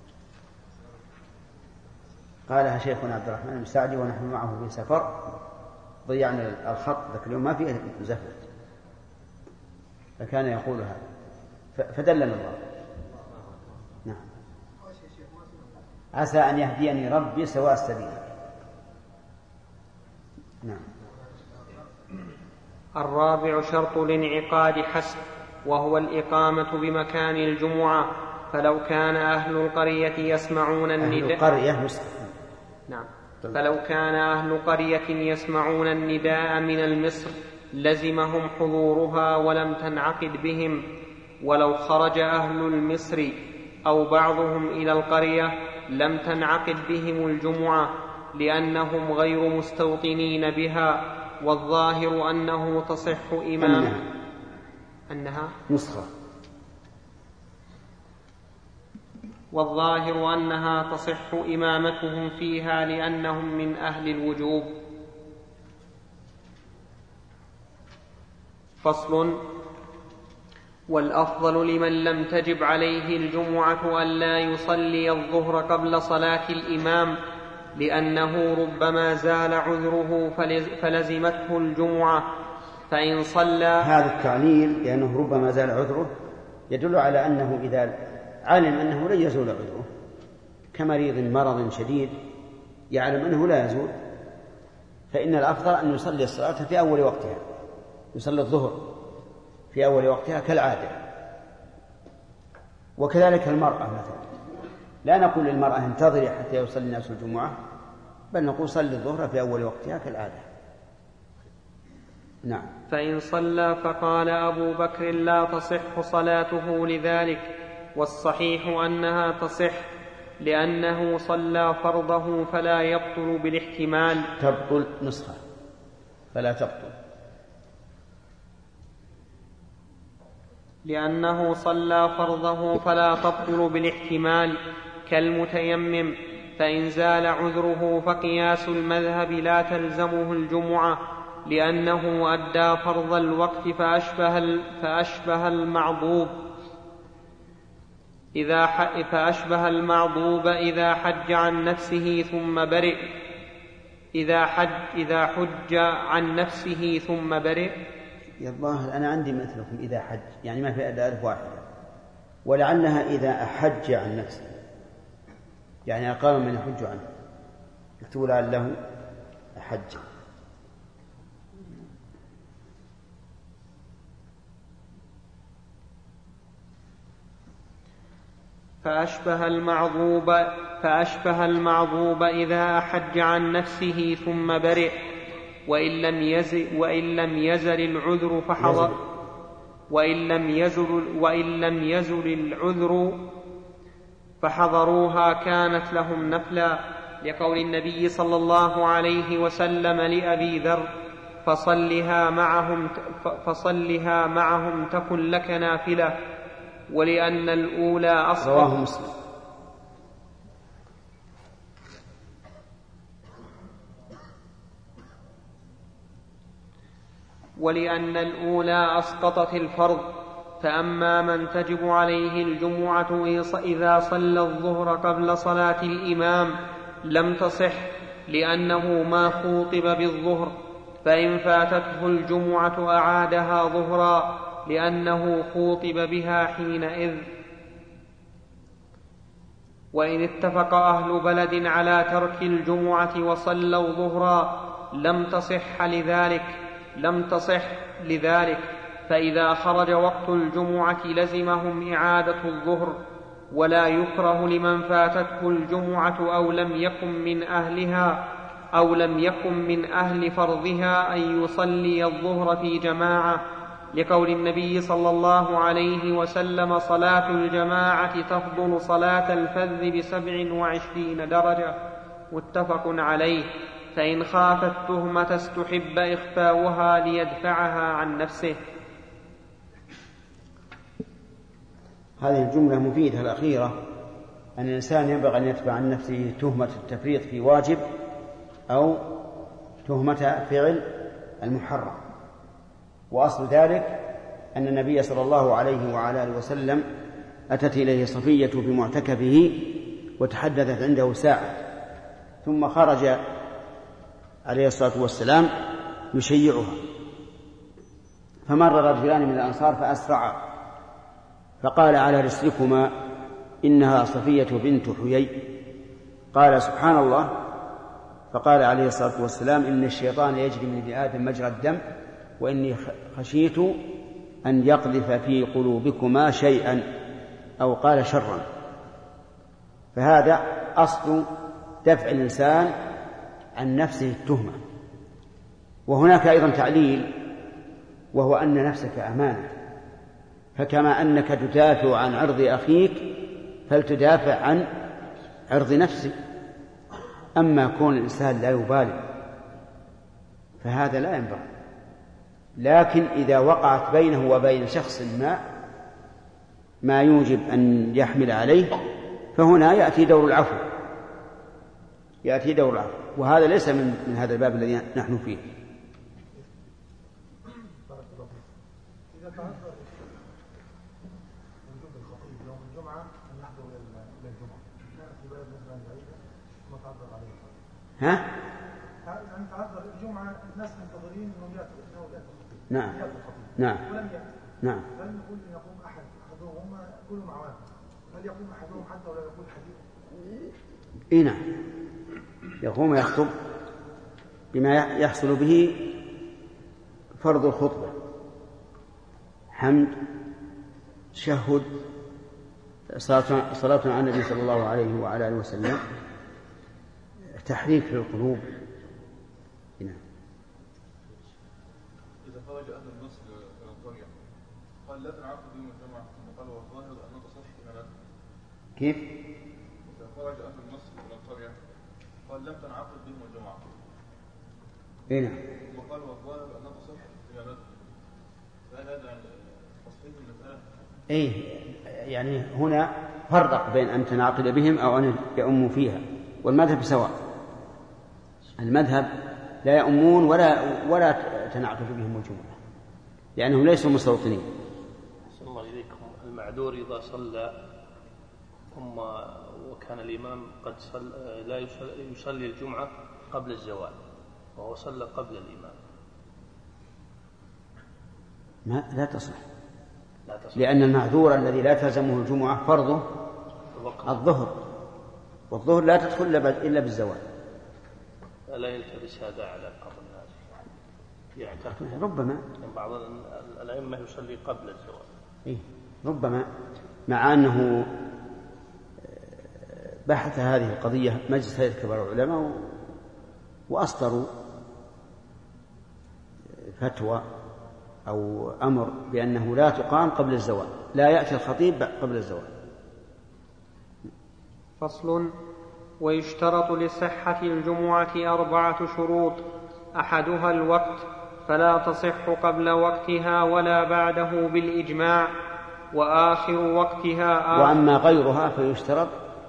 قالها شيخنا عبد الرحمن المساعدي ونحن معه في سفر، ضيعنا الخط ذاك اليوم ما فيه زفت، فكان يقول هذا فدلنا الله. نعم. عسى أن يهديني ربي سواء السبيل. نعم. الرابع شرط الانعقاد حسب، وهو الإقامة بمكان الجمعة، فلو كان أهل القرية يسمعون النداء نعم. فلو كان أهل قرية يسمعون النداء من المصر لزمهم حضورها ولم تنعقد بهم، ولو خرج أهل المصر أو بعضهم إلى القرية لم تنعقد بهم الجمعة لأنهم غير مستوطنين بها، والظاهر أنه تصح أنها نسخة، والظاهر أنها تصح إمامتهم فيها لأنهم من أهل الوجوب. فصل. والأفضل لمن لم تجب عليه الجمعة ألا يصلي الظهر قبل صلاة الإمام، لأنه ربما زال عذره فلزمته الجمعة، فإن صلى. هذا التعليل لأنه ربما زال عذره يدل على أنه إذا علم أنه لن يزول عذره كمريض مرض شديد يعلم أنه لا يزول، فإن الأفضل أن يصلي الصلاة في أول وقتها، يصلي الظهر في أول وقتها كالعادة. وكذلك المرأة مثلا، لا نقول للمرأة انتظري حتى يصلي الناس الجمعة، بل نقول صلي الظهر في أول وقتها كالعادة. نعم. فإن صلى فقال أبو بكر لا تصح صلاته لذلك، والصحيح أنها تصح لأنه صلى فرضه فلا يبطل بالاحتمال. تبطل نسخة فلا تبطل، لأنه صلى فرضه فلا تبطل بالاحتمال كالمتيمم، فإن زال عذره فقياس المذهب لا تلزمه الجمعة لأنه أدى فرض الوقت فأشبه المعضوب إذا حج عن نفسه ثم برئ. إذا حج عن نفسه ثم برئ. يا الظاهر أنا عندي مثلكم إذا حج، يعني ما في إلا ألف واحدة، ولعلها إذا أحج عن نفسه، يعني أقام من يحج عنه، يكتب لعله أحج. فأشبه المعضوب إذا أحج عن نفسه ثم برئ، وإن لم يزل العذر فحضر، وإن لم يزل العذر فحضروها كانت لهم نفلا، لقول النبي صلى الله عليه وسلم لأبي ذر فصلها معهم تكن لك نافلة، ولأن الأولى أسقطت الفرض. فأما من تجب عليه الجمعة إذا صلى الظهر قبل صلاة الإمام لم تصح لأنه ما خوطب بالظهر، فإن فاتته الجمعة أعادها ظهرا لأنه خوطب بها حينئذ. وإن اتفق أهل بلد على ترك الجمعة وصلوا ظهرا لم تصح لذلك، فإذا خرج وقت الجمعة لزمهم إعادة الظهر، ولا يكره لمن فاتته الجمعة أو لم يكن من أهلها أو لم يكن من أهل فرضها أن يصلي الظهر في جماعة، لقول النبي صلى الله عليه وسلم: صلاة الجماعة تفضل صلاة الفذ ب27 درجة، متفق عليه. فإن خاف التهمة استحب إخفاؤها ليدفعها عن نفسه. هذه الجملة مفيدة الأخيرة، أن الإنسان ينبغي أن يدفع عن نفسه تهمة التفريط في واجب أو تهمة فعل المحرم. وأصل ذلك أن النبي صلى الله عليه وعلى آله وسلم أتت إليه صفية في معتكفه وتحدثت عنده ساعة، ثم خرج عليه الصلاة والسلام يشيعها، فمر رجلان من الأنصار فأسرعا فقال: على رسلكما، إنها صفية بنت حيي. قال: سبحان الله. فقال عليه الصلاة والسلام: إن الشيطان يجري من ابن آدم مجرى الدم، وإني خشيت أن يقذف في قلوبكما شيئا، أو قال شرا. فهذا أصل دفع الإنسان عن نفسه التهمة. وهناك أيضا تعليل، وهو أن نفسك أمانة، فكما أنك تدافع عن عرض أخيك فلتدافع عن عرض نفسك. أما كون الإنسان لا يبالي فهذا لا ينبغي، لكن إذا وقعت بينه وبين شخص ما يوجب أن يحمل عليه، فهنا يأتي دور العفو، وهذا ليس من هذا الباب الذي نحن فيه. إذا تعذر وجوب الخطيب يوم الجمعة أن يحضر للجمعة، كانت في بلد مثلا بعيدة ما تعذر عليه. أن تعذر الجمعة الناس منتظرين إنه يأتي الخطيب. نعم. ولم يأتي. نعم. هل نقول إن يقوم أحدهم كلهم عوام؟ هل يقوم أحدهم حتى ولا يقول حديث؟ نعم، يقوم يخطب بما يحصل به فرض الخطبة: حمد، تشهد، صلاة على النبي صلى الله عليه وعلى آله وسلم، تحريك للقلوب. إذا خرج أهل النصر إلى القرية قال: لا تنعقد يوم الجمعة، ثم قال: والظاهر أنه تصح إمامته. كيف؟ إذا خرج أهل النصر إلى القرية قال: لم تنعقد بهم الجمعة. نعم. ثم قال: والظاهر أنه تصح إمامته. فهل هذا تصحيح المسألة؟ يعني هنا فرق بين أن تنعقد بهم أو أن يؤموا فيها، والمذهب سواء. المذهب لا يؤمون ولا تنعقد بهم الجمعة، لأنهم ليسوا مستوطنين. صلى الله إليكم. المعذور إذا صلى ثم وكان الإمام قد لا يصلي الجمعة قبل الزوال، وهو صلى قبل الإمام، لا تصح. لأن المعذور الذي لا تلزمه الجمعة فرضه الظهر، والظهر لا تدخل إلا بالزوال. لا يلتبس هذا على بعض الناس، يعتقد ربما بعض الأئمة يصلي قبل الزوال. ربما، مع أنه بحث هذه القضية مجلس هيئة كبار العلماء وأصدروا فتوى أو أمر بأنه لا تقام قبل الزوال، لا يأتي الخطيب قبل الزوال. فصل: ويشترط لصحة الجمعة 4 شروط: أحدها الوقت، فلا تصح قبل وقتها ولا بعده بالإجماع، وآخر وقتها وأما غيرها فيشترط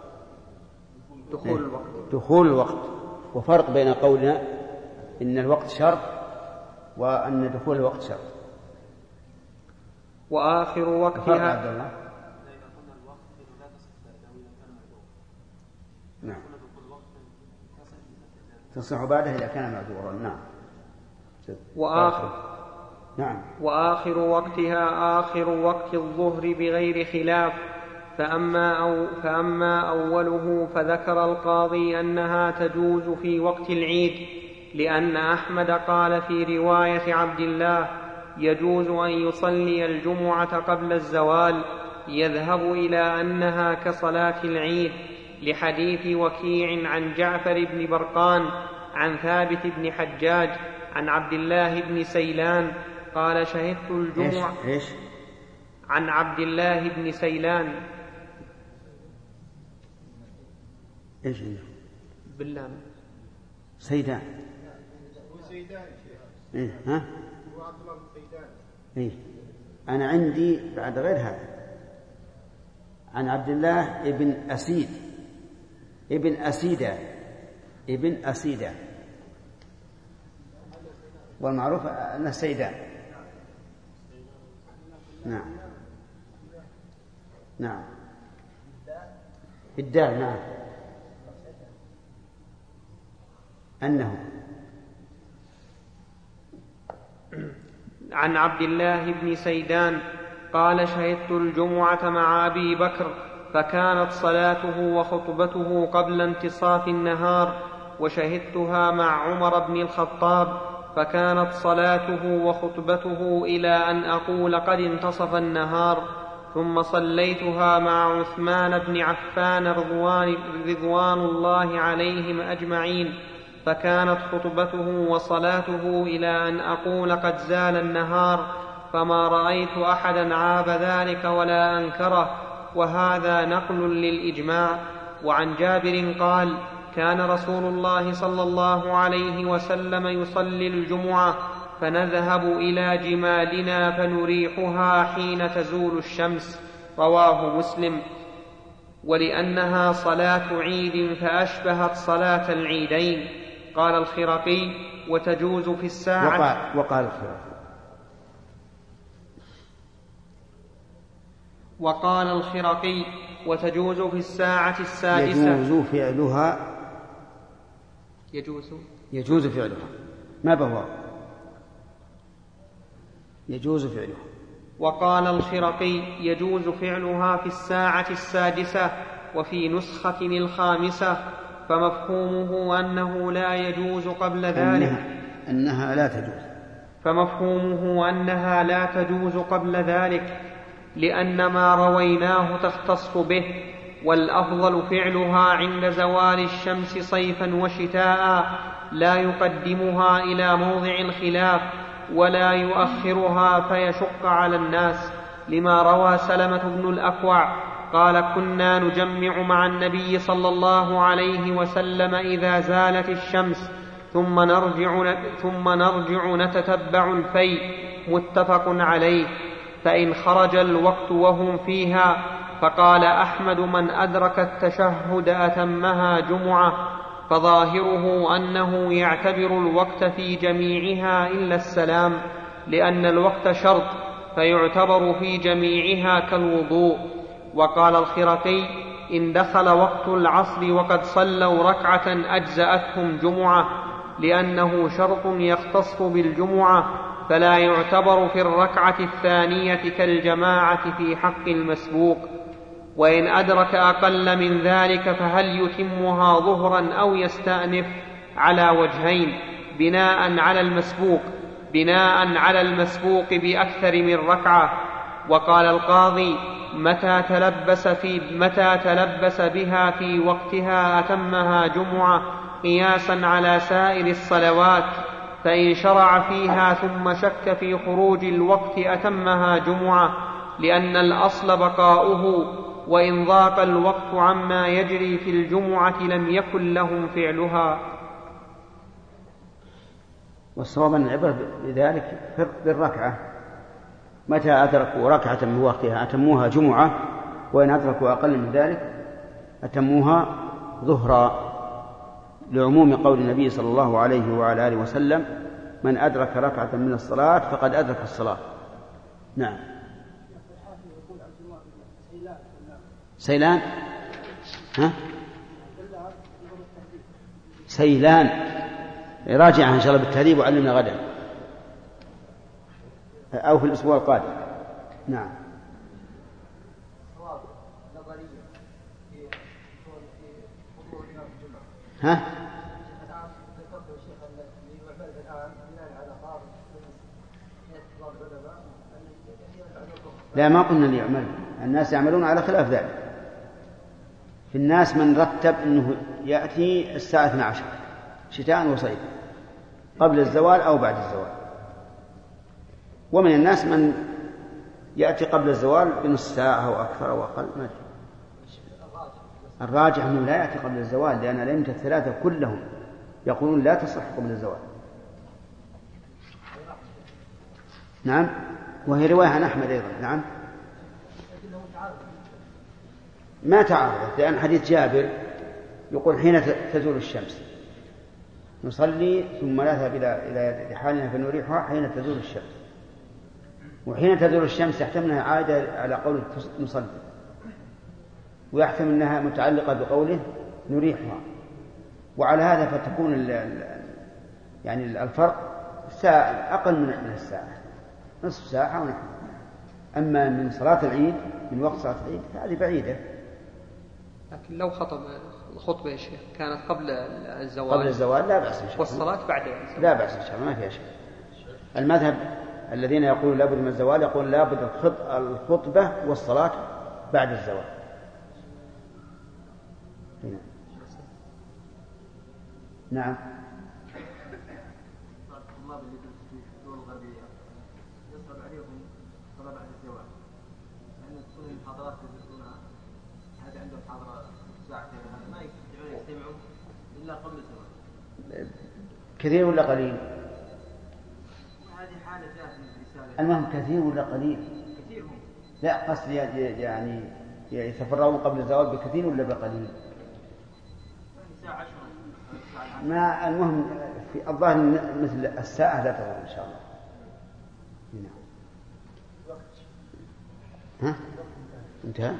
دخول الوقت. وفرق بين قولنا إن الوقت شرط وأن دخول الوقت شرط. وآخر وقتها نعم تصح بعده إذا كان معذورا. نعم. وآخر وقتها آخر وقت الظهر بغير خلاف. فأما أوله فذكر القاضي أنها تجوز في وقت العيد، لأن أحمد قال في رواية عبد الله: يجوز أن يصلي الجمعة قبل الزوال، يذهب إلى أنها كصلاة العيد، لحديث وكيع عن جعفر بن برقان عن ثابت بن حجاج عن عبد الله بن سيلان قال شهدت الجمعة. إيش؟ عن عبد الله بن سيلان. إيش بالله سيدان. إيه ها؟ إيه أنا عندي بعد غير هذا عن عبد الله ابن أسيد ابن أسيدا والمعروف أنه سيدان. نعم الدال. نعم أنه عن عبد الله بن سيدان قال شهدت الجمعة مع أبي بكر فكانت صلاته وخطبته قبل انتصاف النهار، وشهدتها مع عمر بن الخطاب فكانت صلاته وخطبته إلى أن أقول قد انتصف النهار، ثم صليتها مع عثمان بن عفان رضوان الله عليهم أجمعين فكانت خطبته وصلاته إلى أن أقول قد زال النهار، فما رأيت أحدا عاب ذلك ولا أنكره، وهذا نقل للإجماع. وعن جابر قال كان رسول الله صلى الله عليه وسلم يصلي الجمعة فنذهب إلى جمالنا فنريحها حين تزول الشمس، رواه مسلم. ولأنها صلاة عيد فأشبهت صلاة العيدين. قال الخرقي وتجوز في الساعة وقال الخرقي وتجوز في الساعة السادسة. يجوز فعلها ما بهو يجوز فعلها. وقال الخرقي يجوز فعلها في الساعة السادسة وفي نسخة الخامسة، فمفهومه أنه لا يجوز قبل ذلك. فمفهومه أنها لا تجوز قبل ذلك لأن ما رويناه تختص به، والأفضل فعلها عند زوال الشمس صيفا وشتاء، لا يقدمها إلى موضع الخلاف ولا يؤخرها فيشق على الناس، لما روى سلمة بن الأكوع قال كنا نجمع مع النبي صلى الله عليه وسلم إذا زالت الشمس ثم نرجع نتتبع الفيء، متفق عليه. فإن خرج الوقت وهم فيها فقال أحمد من أدرك التشهد أتمها جمعة، فظاهره أنه يعتبر الوقت في جميعها إلا السلام، لأن الوقت شرط فيعتبر في جميعها كالوضوء. وقال الخرقي إن دخل وقت العصر وقد صلوا ركعة أجزأتهم جمعة، لأنه شرط يختص بالجمعة، فلا يعتبر في الركعة الثانية كالجماعة في حق المسبوق. وإن أدرك أقل من ذلك فهل يتمها ظهرا أو يستأنف؟ على وجهين: بناء على المسبوق بأكثر من ركعة. وقال القاضي متى تلبس بها في وقتها أتمها جمعة قياسا على سائر الصلوات، فإن شرع فيها ثم شك في خروج الوقت أتمها جمعة، لأن الأصل بقاؤه، وإن ضاق الوقت عما يجري في الجمعة لم يكن لهم فعلها. والصواب أن العبرة بذلك بالركعة، متى أدركوا ركعة من وقتها أتموها جمعة، وإن أدركوا أقل من ذلك أتموها ظهرا، لعموم قول النبي صلى الله عليه وعلى آله وسلم من أدرك ركعة من الصلاة فقد أدرك الصلاة. نعم. سيلان سيلان راجعها إن شاء الله بالتهذيب وعلمنا غدا أو في الأسبوع القادم. نعم. لا، ما قلنا ليعمل، الناس يعملون على خلاف ذلك. في الناس من رتب أنه يأتي الساعة 12 شتاء وصيف قبل الزوال أو بعد الزوال. ومن الناس من يأتي قبل الزوال بنصف ساعة أو أكثر أو أقل. ما الراجح أنه لا يأتي قبل الزوال، لأن الأئمة الثلاثة كلهم يقولون لا تصح قبل الزوال. نعم، وهي رواية عن أحمد أيضا. نعم، ما تعارضت، لأن حديث جابر يقول حين تزول الشمس نصلي ثم نذهب إلى رحالنا فنريحها حين تزول الشمس، وحين تزول الشمس يحتمل أنها عادة على قوله نصلي، ويحتمل أنها متعلقة بقوله نريحها. وعلى هذا فتكون يعني الفرق ساعة أقل من الساعة، نصف ساعة ونحن. أما من صلاة العيد، من وقت صلاة العيد، هذه بعيدة. لكن لو خطب الخطبة يا شيخ كانت قبل الزوال، قبل الزوال لا بأس إن شاء الله، والصلاة بعد الزوال لا بأس إن شاء الله، ما فيها شيء. المذهب الذين يقولون لابد من الزوال يقول لابد الخطبة والصلاة بعد الزوال. نعم. الطلاب اللي يدرسوا في الدول الغربية يصعب عليهم الصلاة بعد الزوال، لأن تكون المحاضرات يدرسونها هذا عندهم محاضرة ساعتين، ما يستطيعون يستمعوا إلا قبل الزوال. كثير ولا قليل؟ هذه حالة جاءت من الرسالة. المهم كثير ولا قليل؟ كثير هم. لا، قصدي يعني يتفرغون قبل الزوال بكثير ولا بقليل؟ ساعة 10. ما المهم في الظاهر مثل الساعة لا تضر إن شاء الله. ها؟ انتهى؟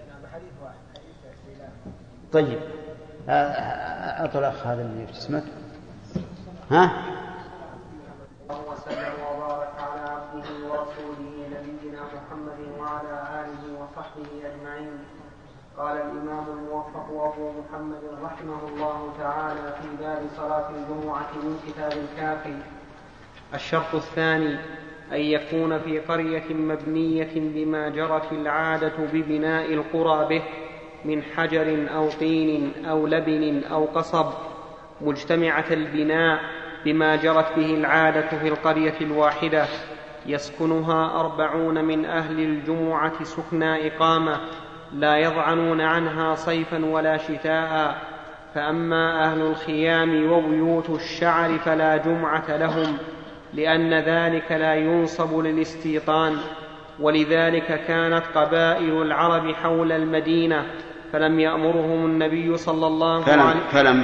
طيب، أعطى الأخ هذا اللي اسمك. ها؟ اللهم صل وبارك على عبده ورسوله نبينا محمد وعلى آله وصحبه أجمعين. قال الإمام الموفق أبو محمد رحمه الله تعالى في باب صلاة الجمعة من كتاب الكافي: الشرط الثاني أن يكون في قرية مبنية بما جرت العادة ببناء القرى به من حجر أو طين أو لبن أو قصب، مجتمعة البناء بما جرت به العادة في القرية الواحدة، يسكنها 40 من أهل الجمعة سكنى إقامة، لا يضعنون عنها صيفا ولا شتاء. فأما أهل الخيام وبيوت الشعر فلا جمعة لهم، لأن ذلك لا ينصب للاستيطان. ولذلك كانت قبائل العرب حول المدينة فلم يأمرهم النبي صلى الله عليه وسلم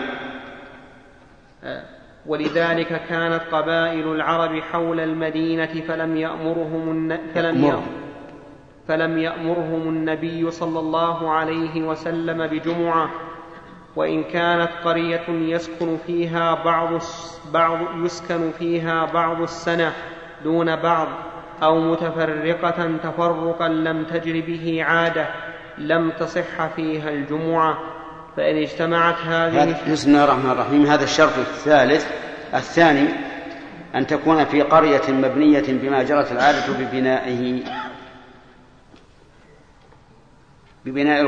ولذلك كانت قبائل العرب حول المدينة فلم يأمرهم النبي صلى الله عليه وسلم بجمعة. وإن كانت قرية يسكن فيها بعض السنة دون بعض، أو متفرقة تفرقا لم تجر به عادة، لم تصح فيها الجمعة. فإن اجتمعت هذه بسم الله الرحمن الرحيم. هذا الشرط الثاني أن تكون في قرية مبنية بما جرت العادة ببناء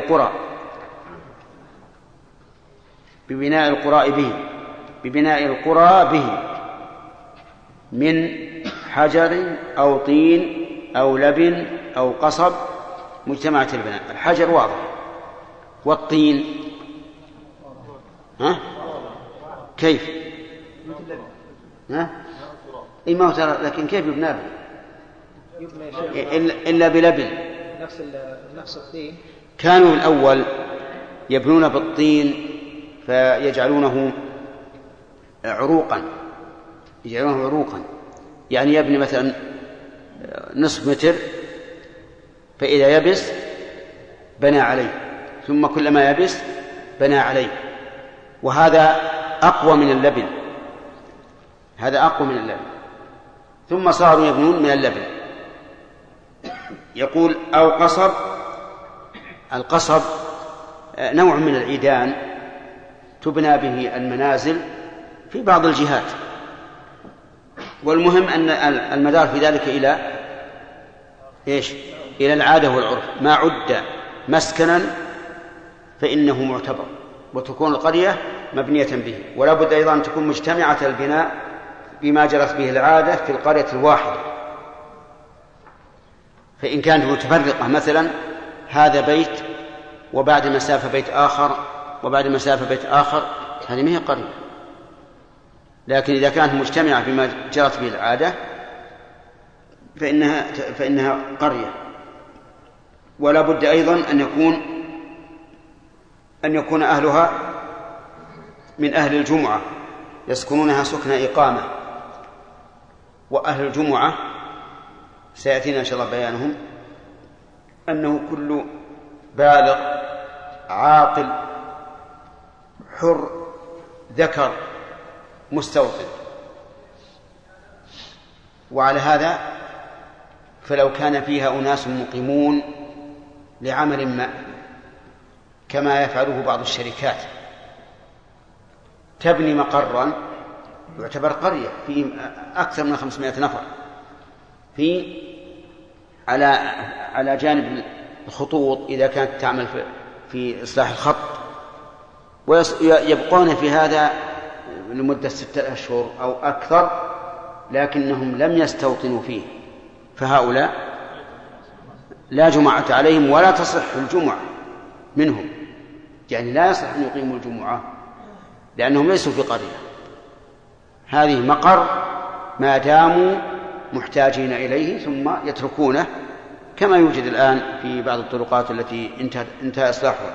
القرى به من حجر أو طين أو لبن أو قصب، مجتمعة البناء. الحجر واضح، والطين كيف؟ ما ترى، لكن كيف يبنى إلا بلبن؟ نفس الطين. كانوا الأول يبنون بالطين فيجعلونه عروقا، يعني يبني مثلا نصف متر، فإذا يبس بنى عليه، ثم كلما يبس بنى عليه، وهذا أقوى من اللبن، ثم صاروا يبنون من اللبن. يقول أو قصب. القصب نوع من العيدان تبنى به المنازل في بعض الجهات، والمهم أن المدار في ذلك إلى العادة والعرف. ما عد مسكنا فإنه معتبر، وتكون القرية مبنية به. ولا بد أيضا أن تكون مجتمعة البناء بما جرت به العادة في القرية الواحدة. فإن كانت متفرقة مثلا هذا بيت وبعد مسافة بيت آخر وبعد مسافة بيت آخر، هذه ما هي قرية. لكن إذا كانت مجتمعة بما جرت به العادة فإنها قرية. ولا بد أيضا أن يكون أهلها من أهل الجمعة يسكنونها سكن إقامة. وأهل الجمعة سيأتينا إن شاء الله بيانهم أنه كل بالغ عاقل حر ذكر مستوطن. وعلى هذا فلو كان فيها أناس مقيمون لعمل ما كما يفعله بعض الشركات تبني مقرا يعتبر قرية في أكثر من 500 نفر على جانب الخطوط إذا كانت تعمل في إصلاح الخط، ويبقون في هذا لمدة 6 أشهر أو أكثر لكنهم لم يستوطنوا فيه، فهؤلاء لا جمعة عليهم ولا تصح الجمعة منهم، يعني لا يصح أن يقيموا الجمعة لأنهم ليسوا في قرية. هذه مقر ما داموا محتاجين إليه ثم يتركونه كما يوجد الآن في بعض الطرقات التي انتهى إصلاحها.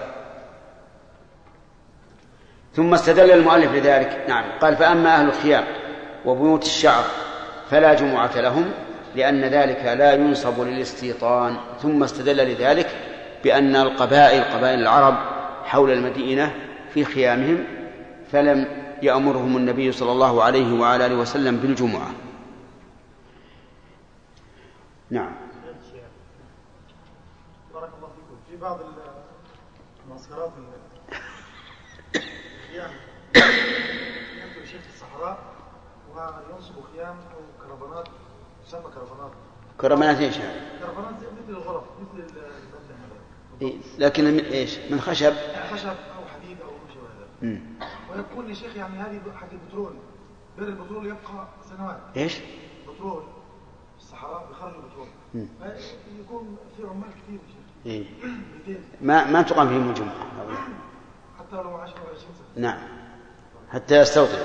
ثم استدل المؤلف لذلك. نعم، قال فأما أهل الخيام وبيوت الشعر فلا جمعة لهم لأن ذلك لا ينصب للاستيطان. ثم استدل لذلك بأن قبائل العرب حول المدينة في خيامهم فلم يأمرهم النبي صلى الله عليه وعلى آله وسلم بالجمعة. نعم. بارك الله فيكم. في بعض المعسكرات الخيام ينزل شيخ في الصحراء وينصب خيام أو كرفانات تسمى كرفانات ايش؟ كرفانات مثل الغرف مثل إيه؟ لكن ايش؟ من خشب أو حديد أو شيء هذا. ويكون يا شيخ يعني هذه حق البترول، بئر البترول يبقى سنوات. ايش؟ بترول في الصحراء بيخرجوا بترول. يكون في عمال كثير يا شيخ. إيه؟ ما تقام فيهم الجمعة حتى لو 10 أو 20 سنة. نعم، حتى يستوطن.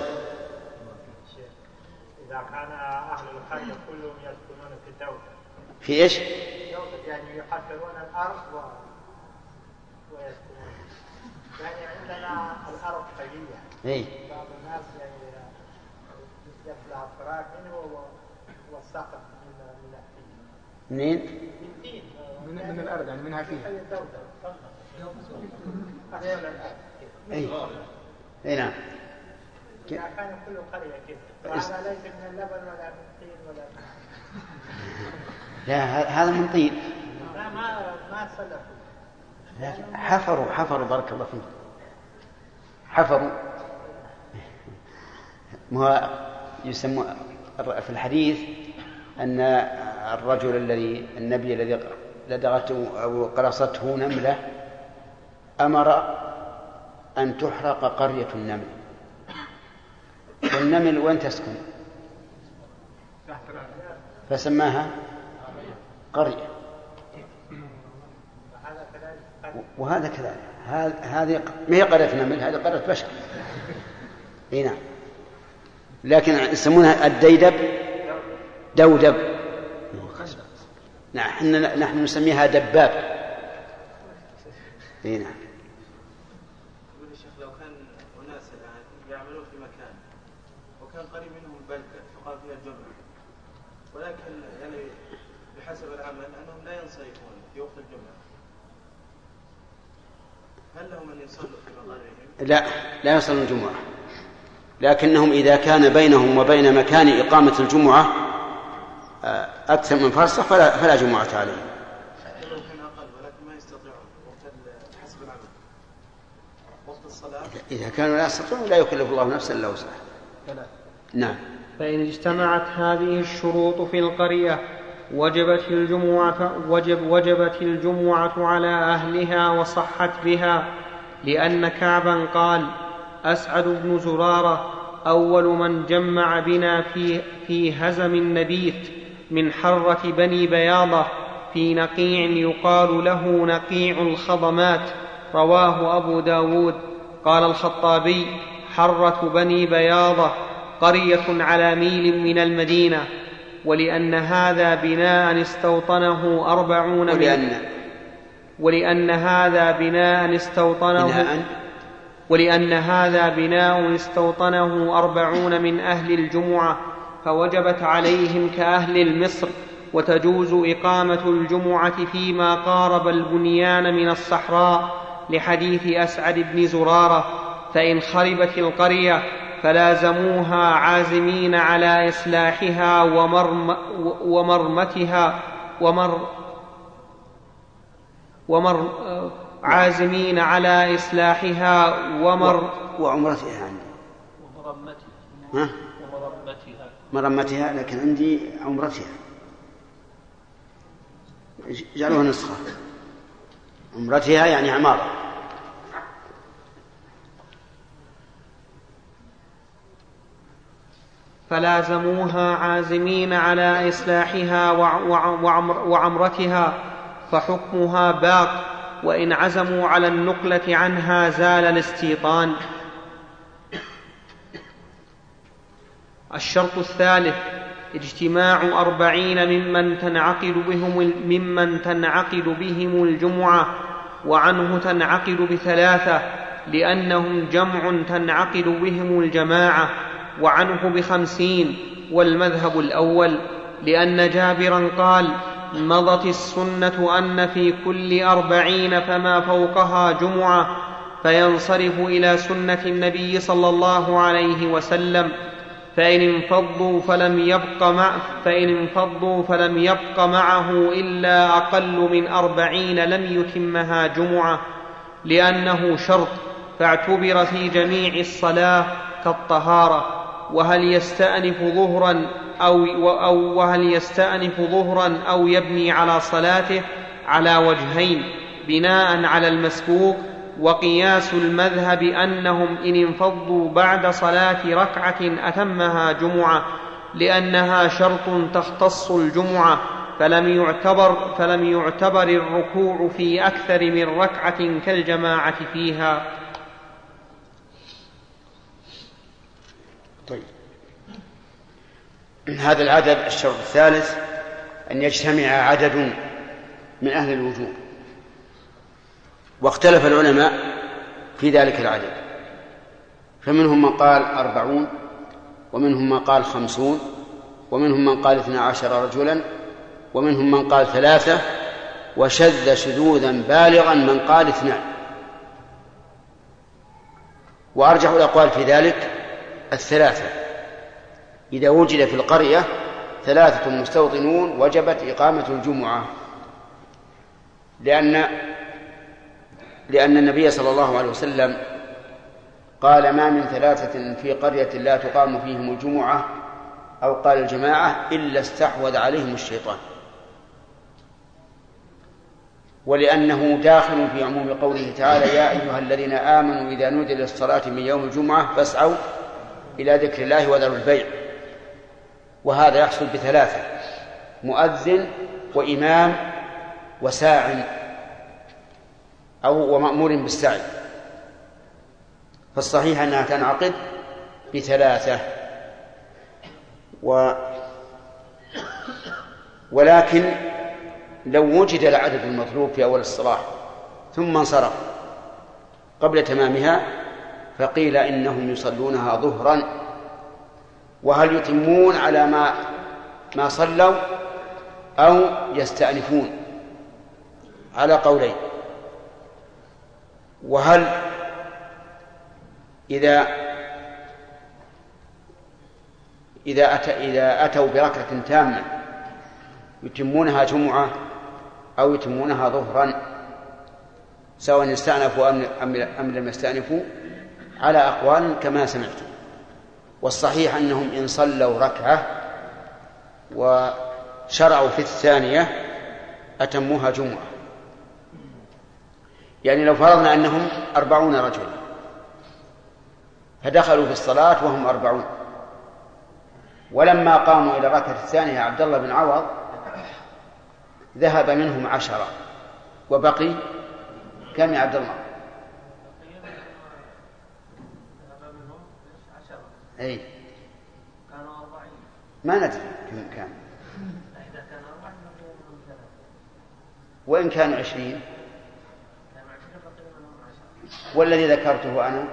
إذا كان أهل القرية كلهم يسكنون في الدولة. في إيش؟ الدولة يعني يحفرون الأرض ويسكنون. يعني عندنا الأرض قليلة. إيه. بعض الناس يعني يبلع الفراغ منه والسقف من الدين. منين؟ من الأرض يعني منها فيه. أي نعم. كان كل قرية كده. وهذا ليس من اللبن ولا من الطين ولا من... لا، هذا من طين. لا ما سلفوا. حفروا بارك الله فيك. حفروا. ما يسمى في الحديث أن الرجل النبي الذي لدغته أو قرصته نملة أمر أن تحرق قرية النمل. والنمل وين تسكن؟ فسماها قرية. وهذا كذلك. هذه ما هي قرية نمل، هذه قرية بشر. نعم. لكن يسمونها الديدب دودب. نحن نسميها دباب. نعم. يقول الشيخ لو كان أناس الآن يعملون في مكان وكان قريب منهم البلدة فقال فيها الجمعة، ولكن يعني بحسب العمل أنهم لا ينصرفون في وقت الجمعة، هل لهم أن يصلوا في مقارهم؟ لا يصلون الجمعة، لكنهم إذا كان بينهم وبين مكان إقامة الجمعة أكثر من فرسخ فلا جمعة عليهم. إذا كانوا لا يستطيعون لا يكلف الله نفسا إلا وسعها. نعم. فإن اجتمعت هذه الشروط في القرية وجبت الجمعة على أهلها وصحت بها، لأن كعبا قال: أسعد بن زرارة أول من جمع بنا في هزم النبيت من حرة بني بياضة في نقيع يقال له نقيع الخضمات، رواه أبو داود. قال الخطابي: حرة بني بياضة قرية على ميل من المدينة، ولأن هذا بناء استوطنه 40 من أهل الجمعة، فوجبت عليهم كأهل المصر، وتجوز إقامة الجمعة فيما قارب البنيان من الصحراء، لحديث أسعد بن زرارة: فإن خربت القرية فلازموها عازمين على إصلاحها عازمين على إصلاحها وعمرتها عندي مرمتها، لكن عندي عمرتها، جعلوها نسخة. عمرتها يعني عمارة. فلازموها عازمين على إصلاحها وعمرتها، فحكمها باق، وإن عزموا على النقلة عنها زال الاستيطان. الشرط الثالث: اجتماع 40 ممن تنعقد بهم الجمعة، وعنه تنعقد ب3، لأنهم جمع تنعقد بهم الجماعة، وعنه ب50. والمذهب الأول، لأن جابرا قال: مضت السنة أن في كل 40 فما فوقها جمعة، فينصرف إلى سنة النبي صلى الله عليه وسلم. فإن انفضوا فلم يبق معه إلا أقل من 40 لم يتمها جمعة، لأنه شرط، فاعتبر في جميع الصلاة كالطهارة. وهل يستأنف ظهرا أو يبني على صلاته؟ على وجهين: بناء على المسبوق، وقياس المذهب أنهم إن انفضوا بعد صلاة ركعة أتمها جمعة، لأنها شرط تختص الجمعة، فلم يعتبر الركوع في أكثر من ركعة كالجماعة فيها. طيب، هذا العدد الشرط الثالث: أن يجتمع عدد من أهل الوجوب. واختلف العلماء في ذلك العدد، فمنهم من قال 40، ومنهم من قال 50، ومنهم من قال 12 رجلا، ومنهم من قال 3، وشذ شذوذا بالغا من قال 2. وأرجح الأقوال في ذلك 3. إذا وجد في القرية 3 مستوطنون وجبت إقامة الجمعة، لأن النبي صلى الله عليه وسلم قال: ما من 3 في قرية لا تقام فيهم الجمعة، أو قال الجماعة، إلا استحوذ عليهم الشيطان. ولأنه داخل في عموم قوله تعالى: يا أيها الذين آمنوا إذا نودي للصلاة من يوم الجمعة فاسعوا إلى ذكر الله وذروا البيع. وهذا يحصل ب3: مؤذن، وإمام، وساع، أو ومأمور بالسعي. فالصحيح أنها تنعقد ب3. ولكن لو وجد العدد المطلوب في أول الصلاة ثم انصرف قبل تمامها، فقيل إنهم يصلونها ظهرا. وهل يتمون على ما صلوا أو يستأنفون؟ على قولين. وهل إذا أتوا بركعة تامة يتمونها جمعة أو يتمونها ظهرا، سواء استأنفوا أم لم يستأنفوا، على أقوال كما سمعتم. والصحيح أنهم إن صلوا ركعة وشرعوا في الثانية أتموها جمعة. يعني لو فرضنا أنهم 40 رجلا فدخلوا في الصلاة وهم 40. ولما قاموا إلى الركعة الثانية عبد الله بن عوض ذهب منهم 10 وبقي كم يا عبد الله؟ أي كانوا 40. ما ندري كم كان. إذا كان 40 منهم 3. وإن كانوا 20 والذي ذكرته أنا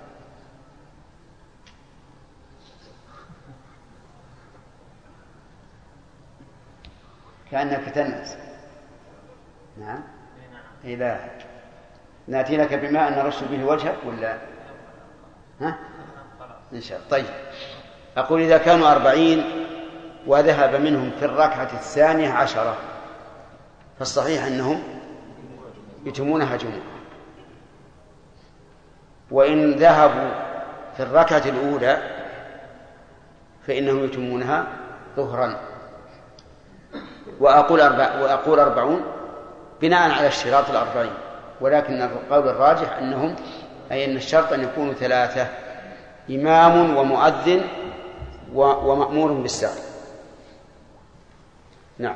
كأنك تنس. نعم. لا نأتي لك بماء نرش به وجهك ولا ها؟ إن شاء الله. طيب أقول إذا كانوا 40 وذهب منهم في الركعة الثانية 10 فالصحيح أنهم يتمونها جمعة. وإن ذهبوا في الركعة الأولى فإنهم يتمونها ظهرا. وأقول 40 بناء على اشتراط 40، ولكن القول الراجح أنهم أي أن الشرط أن يكونوا 3: إمام ومؤذن ومأمور بالسعي. نعم.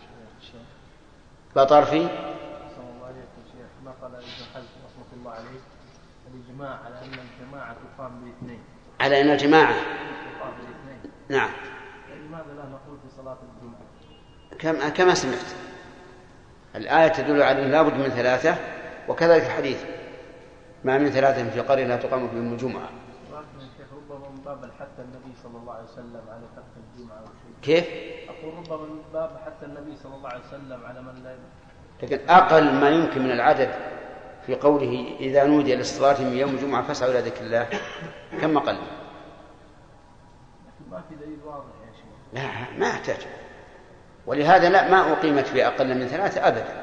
بطرفي ما قال ابن حزم رحمة الله عليه الإجماع على أن الجماعة تقام بالاثنين. على أن الجماعة تقام بالاثنين. نعم. لماذا لا نقول في صلاة الجمعة؟ كما سمعت الآية تدل على أن لا بد من 3، وكذلك الحديث ما من 3 في قرية لا تقام فيهم الجمعة. ربما من باب حتى النبي صلى الله عليه وسلم على ترك الجمعة كيف؟ أقول ربما من باب حتى النبي صلى الله عليه وسلم على من لا. لكن أقل ما يمكن من العدد في قوله إذا نودي للصلاة من يوم الجمعة فاسعوا إلى ذكر الله كم أقل؟ ما في دليل واضح يا شيخ. لا ما أحتاج. ولهذا ما أقيمت في أقل من 3 أبدا.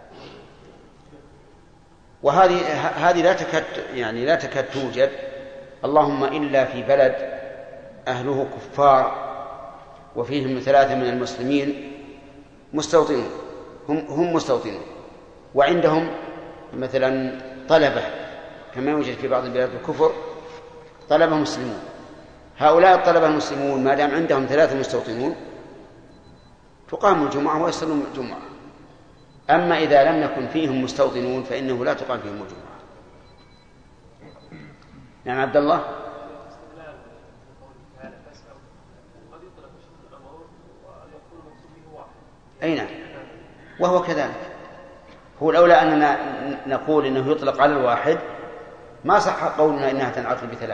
وهذه لا تكاد توجد، اللهم إلا في بلد أهله كفار وفيهم 3 من المسلمين مستوطنون، هم مستوطنون، وعندهم مثلا طلبة كما يوجد في بعض البلاد الكفر طلبة مسلمون. هؤلاء الطلبة المسلمون ما دام عندهم 3 مستوطنون تقام الجمعة ويصلون الجمعة. أما إذا لم يكن فيهم مستوطنون فإنه لا تقام فيهم الجمعة. نعم عبد الله. أي نعم، وهو كذلك. هو الأولى أننا نقول إنه يطلق على الواحد، ما صح قولنا إنها تنعقد ب3.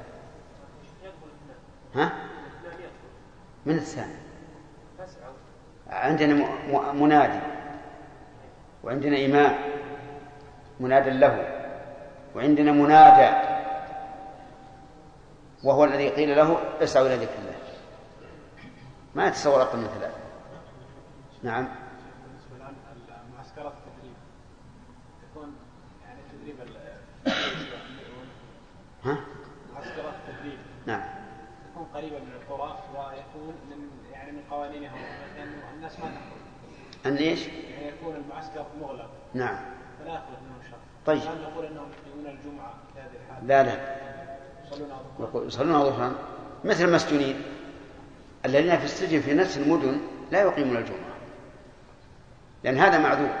ها؟ من الثاني عندنا منادي، وعندنا إمام منادى له، وعندنا منادى وهو الذي قيل له اسعوا إلى ذكر الله. ما يتصور أقل من 3. نعم. معسكرات التدريب تكون يعني تدريب معسكرات التدريب نعم تكون قريبة من القرى ويكون من قوانينهم، لأن الناس ما تحضر. أن إيش؟ يعني يكون المعسكر مغلق. نعم. فلا يخرج منه شر. طيب. هل نقول أنهم يقيمون الجمعة في هذه الحالة؟ لا يصلون ظهرا مثل المسجونين الذين في السجن في نفس المدن لا يقيمون الجمعة، لأن هذا معذور.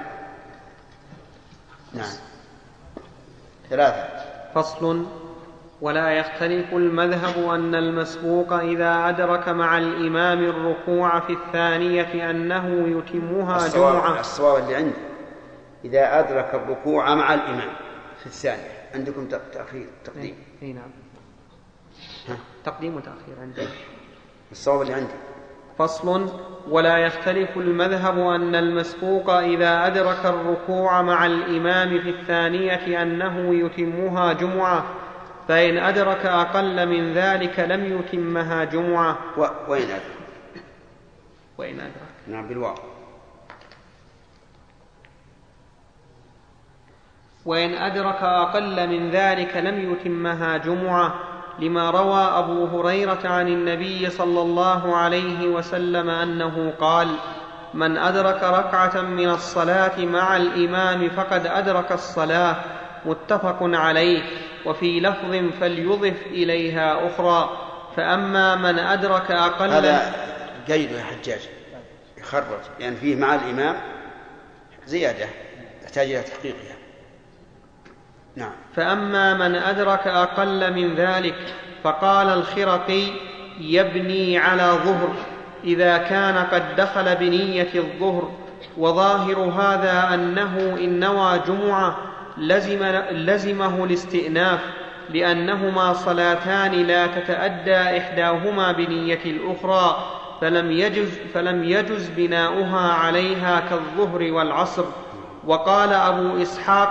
نعم. 3. فصل: ولا يختلف المذهب أن المسبوق إذا أدرك مع الإمام الركوع في الثانية أنه يتمها جمعة. الصواب اللي عندي إذا أدرك الركوع مع الإمام في الثانية. عندكم تقديم؟ أي نعم، تقديم وتأخير عندي. الصواب اللي عندي. فصل: ولا يختلف المذهب أن المسبوق إذا أدرك الركوع مع الإمام في الثانية أنه يتمها جمعة، فإن أدرك أقل من ذلك لم يتمها جمعة. وإن أدرك نعم بالواو. وإن أدرك أقل من ذلك لم يتمها جمعة، لما روى أبو هريرة عن النبي صلى الله عليه وسلم أنه قال: من أدرك ركعة من الصلاة مع الإمام فقد أدرك الصلاة، متفق عليه. وفي لفظ فليضف إليها أخرى. فأما من أدرك أقل. هذا جيد يا حجاج يخرج، يعني فيه مع الإمام زيادة يحتاج إلى تحقيقها. نعم. فأما من أدرك أقل من ذلك فقال الخرقي يبني على ظهر إذا كان قد دخل بنية الظهر. وظاهر هذا أنه إن نوى جمعة لزمه الاستئناف، لأنهما صلاتان لا تتأدى إحداهما بنية الأخرى، فلم يجز بناؤها عليها كالظهر والعصر. وقال أبو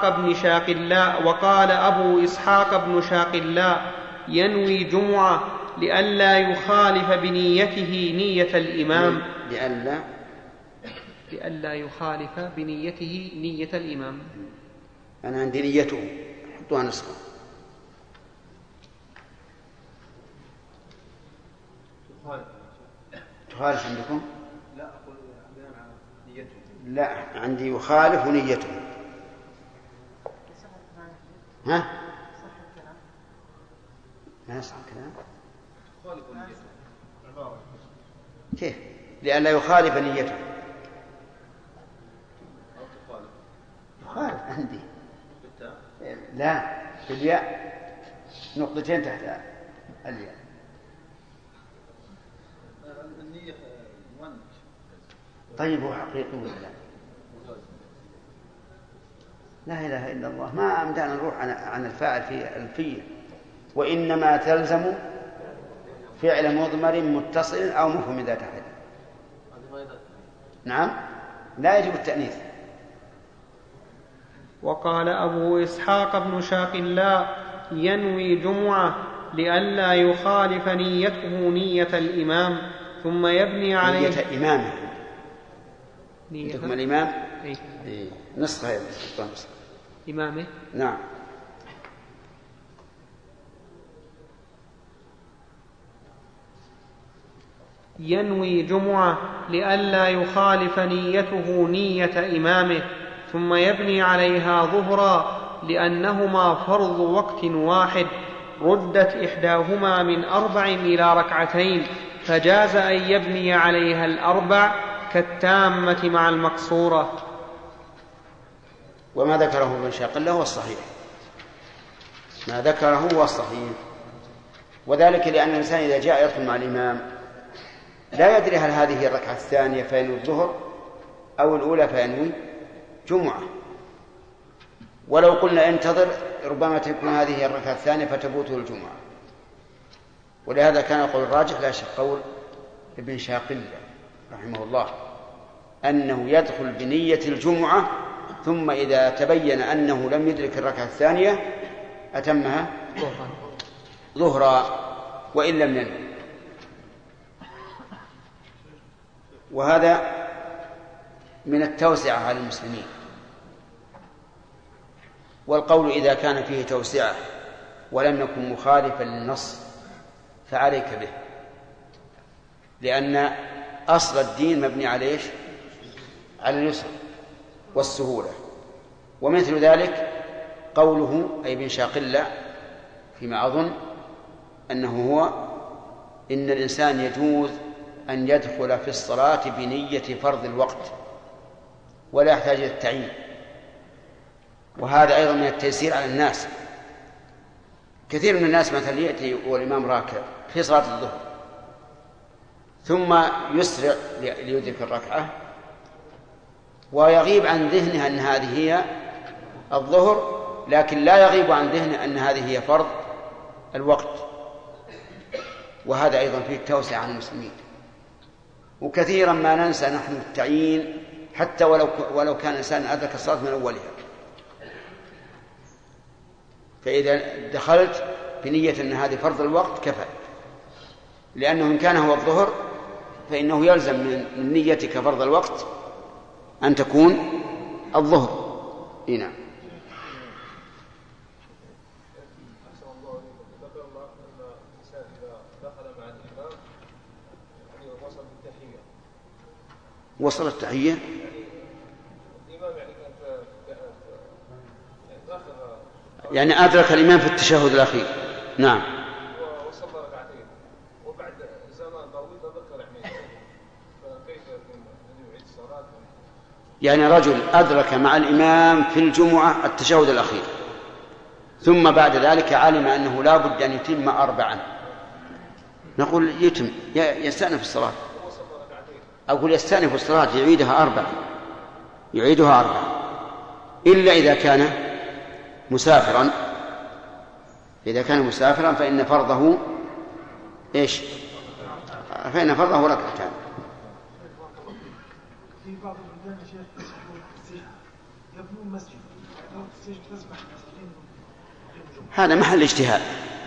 إسحاق بن شاقلاء ينوي جمعة لئلا يخالف بنيته نية الإمام. لئلا يخالف بنيته نية الإمام. أنا عندي نيته، حطوها نسخة. تخالف عندكم؟ لا، أقول بناء على نيته. لا، عندي يخالف نيته. ها؟ ما يصح الكلام؟ يخالف نيته. كيف؟ لئلا يخالف نيته. يخالف عندي. لا، في الياء نقطتين تحت الياء. النية مؤنث. طيب هو حقيقي ولا لا؟ لا إله إلا الله، ما أمدانا نروح عن الفاعل في الفية. وإنما تلزم فعل مضمر متصل أو مفهم ذات أحد. نعم، لا يجب التأنيث. وقال أبو إسحاق بن شاقلاء ينوي جمعة لئلا يخالف نيته نية الإمام ثم يبني عليه نية إمامه. عندكم الإمام؟ نسخة إمامه. نعم. ينوي جمعة لئلا يخالف نيته نية إمامه ثم يبني عليها ظهرا لأنهما فرض وقت واحد، ردت إحداهما من 4 إلى 2 فجاز أن يبني عليها 4 كالتامة مع المقصورة. وما ذكره ابن شاقلة هو الصحيح، ما ذكره هو الصحيح، وذلك لأن الإنسان إذا جاء يدخل مع الإمام لا يدري هل هذه الركعة الثانية فينوي الظهر أو الأولى فينوي جمعة. ولو قلنا انتظر ربما تكون هذه الركعة الثانية فتبوته الجمعة. ولهذا كان قول الراجح لا شك قول ابن شاقلة رحمه الله أنه يدخل بنية الجمعة ثم إذا تبين أنه لم يدرك الركعة الثانية أتمها ظهرا وإن لم ينوي. وهذا من التوسعة على المسلمين. والقول إذا كان فيه توسعة ولم يكن مخالفا للنص فعليك به، لأن أصل الدين مبني على إيش؟ على اليسر والسهولة. ومثل ذلك قوله أي ابن شاقلة فيما أظن أنه هو إن الإنسان يجوز أن يدخل في الصلاة بنية فرض الوقت ولا يحتاج إلى التعيين. وهذا أيضا من التيسير على الناس. كثير من الناس مثلا يأتي والإمام راكع في صلاة الظهر ثم يسرع ليدرك الركعة ويغيب عن ذهنه أن هذه هي الظهر، لكن لا يغيب عن ذهنه أن هذه هي فرض الوقت. وهذا أيضا فيه التوسعة عن المسلمين. وكثيرا ما ننسى نحن التعيين حتى ولو كان الإنسان أدرك الصلاة من أولها. فإذا دخلت بنية أن هذه فرض الوقت كفى، لأنه إن كان هو الظهر فإنه يلزم من نيتك فرض الوقت أن تكون الظهر. نعم. وصل التحية الإمام يعني كانت داخل يعني أدرك الإمام في التشهد الأخير. نعم. وصلى ركعتين وبعد زمان طويل تذكر يعني فكيف يكون يعيد الصلاة؟ يعني رجل أدرك مع الإمام في الجمعة التشهد الأخير ثم بعد ذلك علم أنه لا بد أن يتم 4، نقول يتم يستأنف الصلاة. أقول يستأنف الصلاة يعيدها 4 إلا إذا كان مسافرا. إذا كان مسافرا فإن فرضه إيش؟ فإن فرضه ركعتان. في بعض البلدان يا شيخ يبنون مسجد تسمح هذا محل اجتهاد.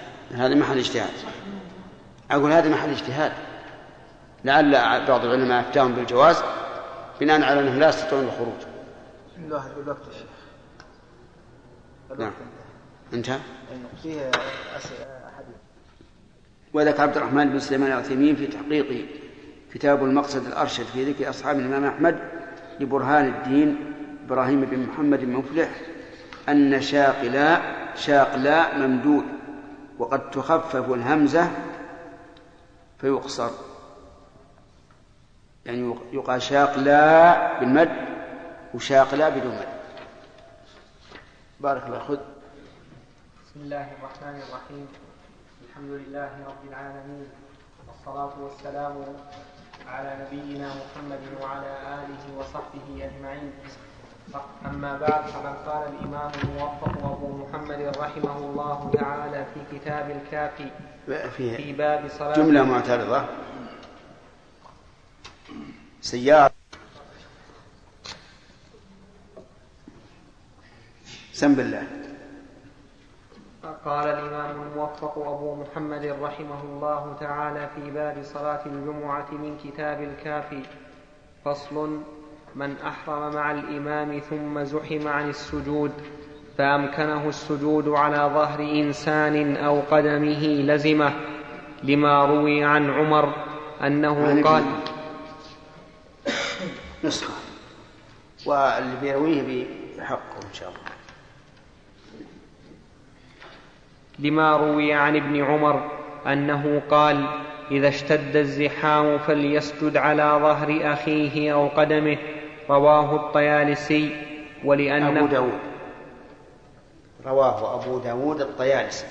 أقول هذا محل اجتهاد، لعل بعض العلماء أفتاهم بالجواز بناء على أنهم لا يستطيعون الخروج. الله الوقت يا شيخ. نعم. انتهى. فيه حديث. وذكر عبد الرحمن بن سليمان العثيمين في تحقيق كتاب المقصد الأرشد في ذكر أصحاب الإمام أحمد لبرهان الدين إبراهيم بن محمد بن مفلح أن شاقلاء ممدود وقد تخفف الهمزة فيقصر، يعني يقال شاقلاء بالمد وشاقلاء بدون مد. بارك الله. خذ. بسم الله الرحمن الرحيم. الحمد لله رب العالمين، والصلاة والسلام على نبينا محمد وعلى آله وصحبه أجمعين. أما بعد، فقد قال الإمام الموفق أبو محمد رحمه الله تعالى في كتاب الكافي في باب صلاة. جملة معترضة. سيارة. سم بالله. قال الإمام الموفق أبو محمد رحمه الله تعالى في باب صلاة الجمعة من كتاب الكافي: فصل: من أحرم مع الإمام ثم زحم عن السجود فأمكنه السجود على ظهر إنسان أو قدمه لزمه، لما روي عن عمر أنه قال. نسخة واللي بيرويه بحقه إن شاء الله. لما روي عن ابن عمر أنه قال: إذا اشتد الزحام فليسجد على ظهر أخيه أو قدمه. رواه الطيالسي. ولأنه أبو داود. رواه أبو داود الطيالسي.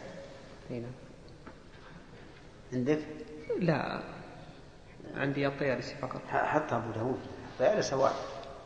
عندك؟ لا، عندي الطيالسي فقط. حتى أبو داود الطيالسي واحد.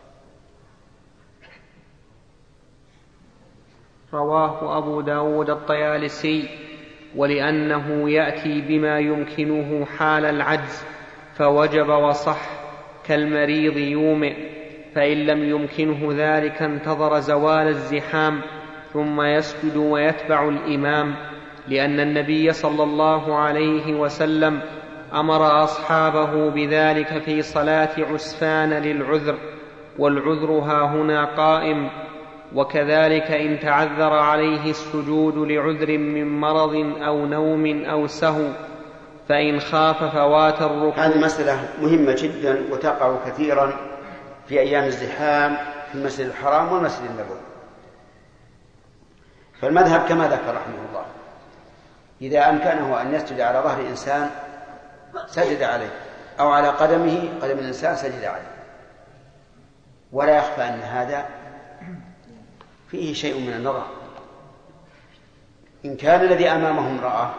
رواه أبو داود الطيالسي. ولأنه يأتي بما يمكنه حال العجز فوجب وصح، كالمريض يومئ، فإن لم يمكنه ذلك انتظر زوال الزحام ثم يسجد ويتبع الإمام، لأن النبي صلى الله عليه وسلم أمر أصحابه بذلك في صلاة عسفان للعذر، والعذر هاهنا قائم. وكذلك إن تعذر عليه السجود لعذر من مرض أو نوم أو سهو، فإن خاف فوات الركوع. هذه مسألة مهمة جدا وتقع كثيرا في أيام الزحام في المسجد الحرام والمسجد النبوي. فالمذهب كما ذكر رحمه الله: إذا أمكنه أن يسجد على ظهر إنسان سجد عليه، أو على قدم الإنسان سجد عليه. ولا يخفى أن هذا فيه شيء من النظر. إن كان الذي أمامه امرأة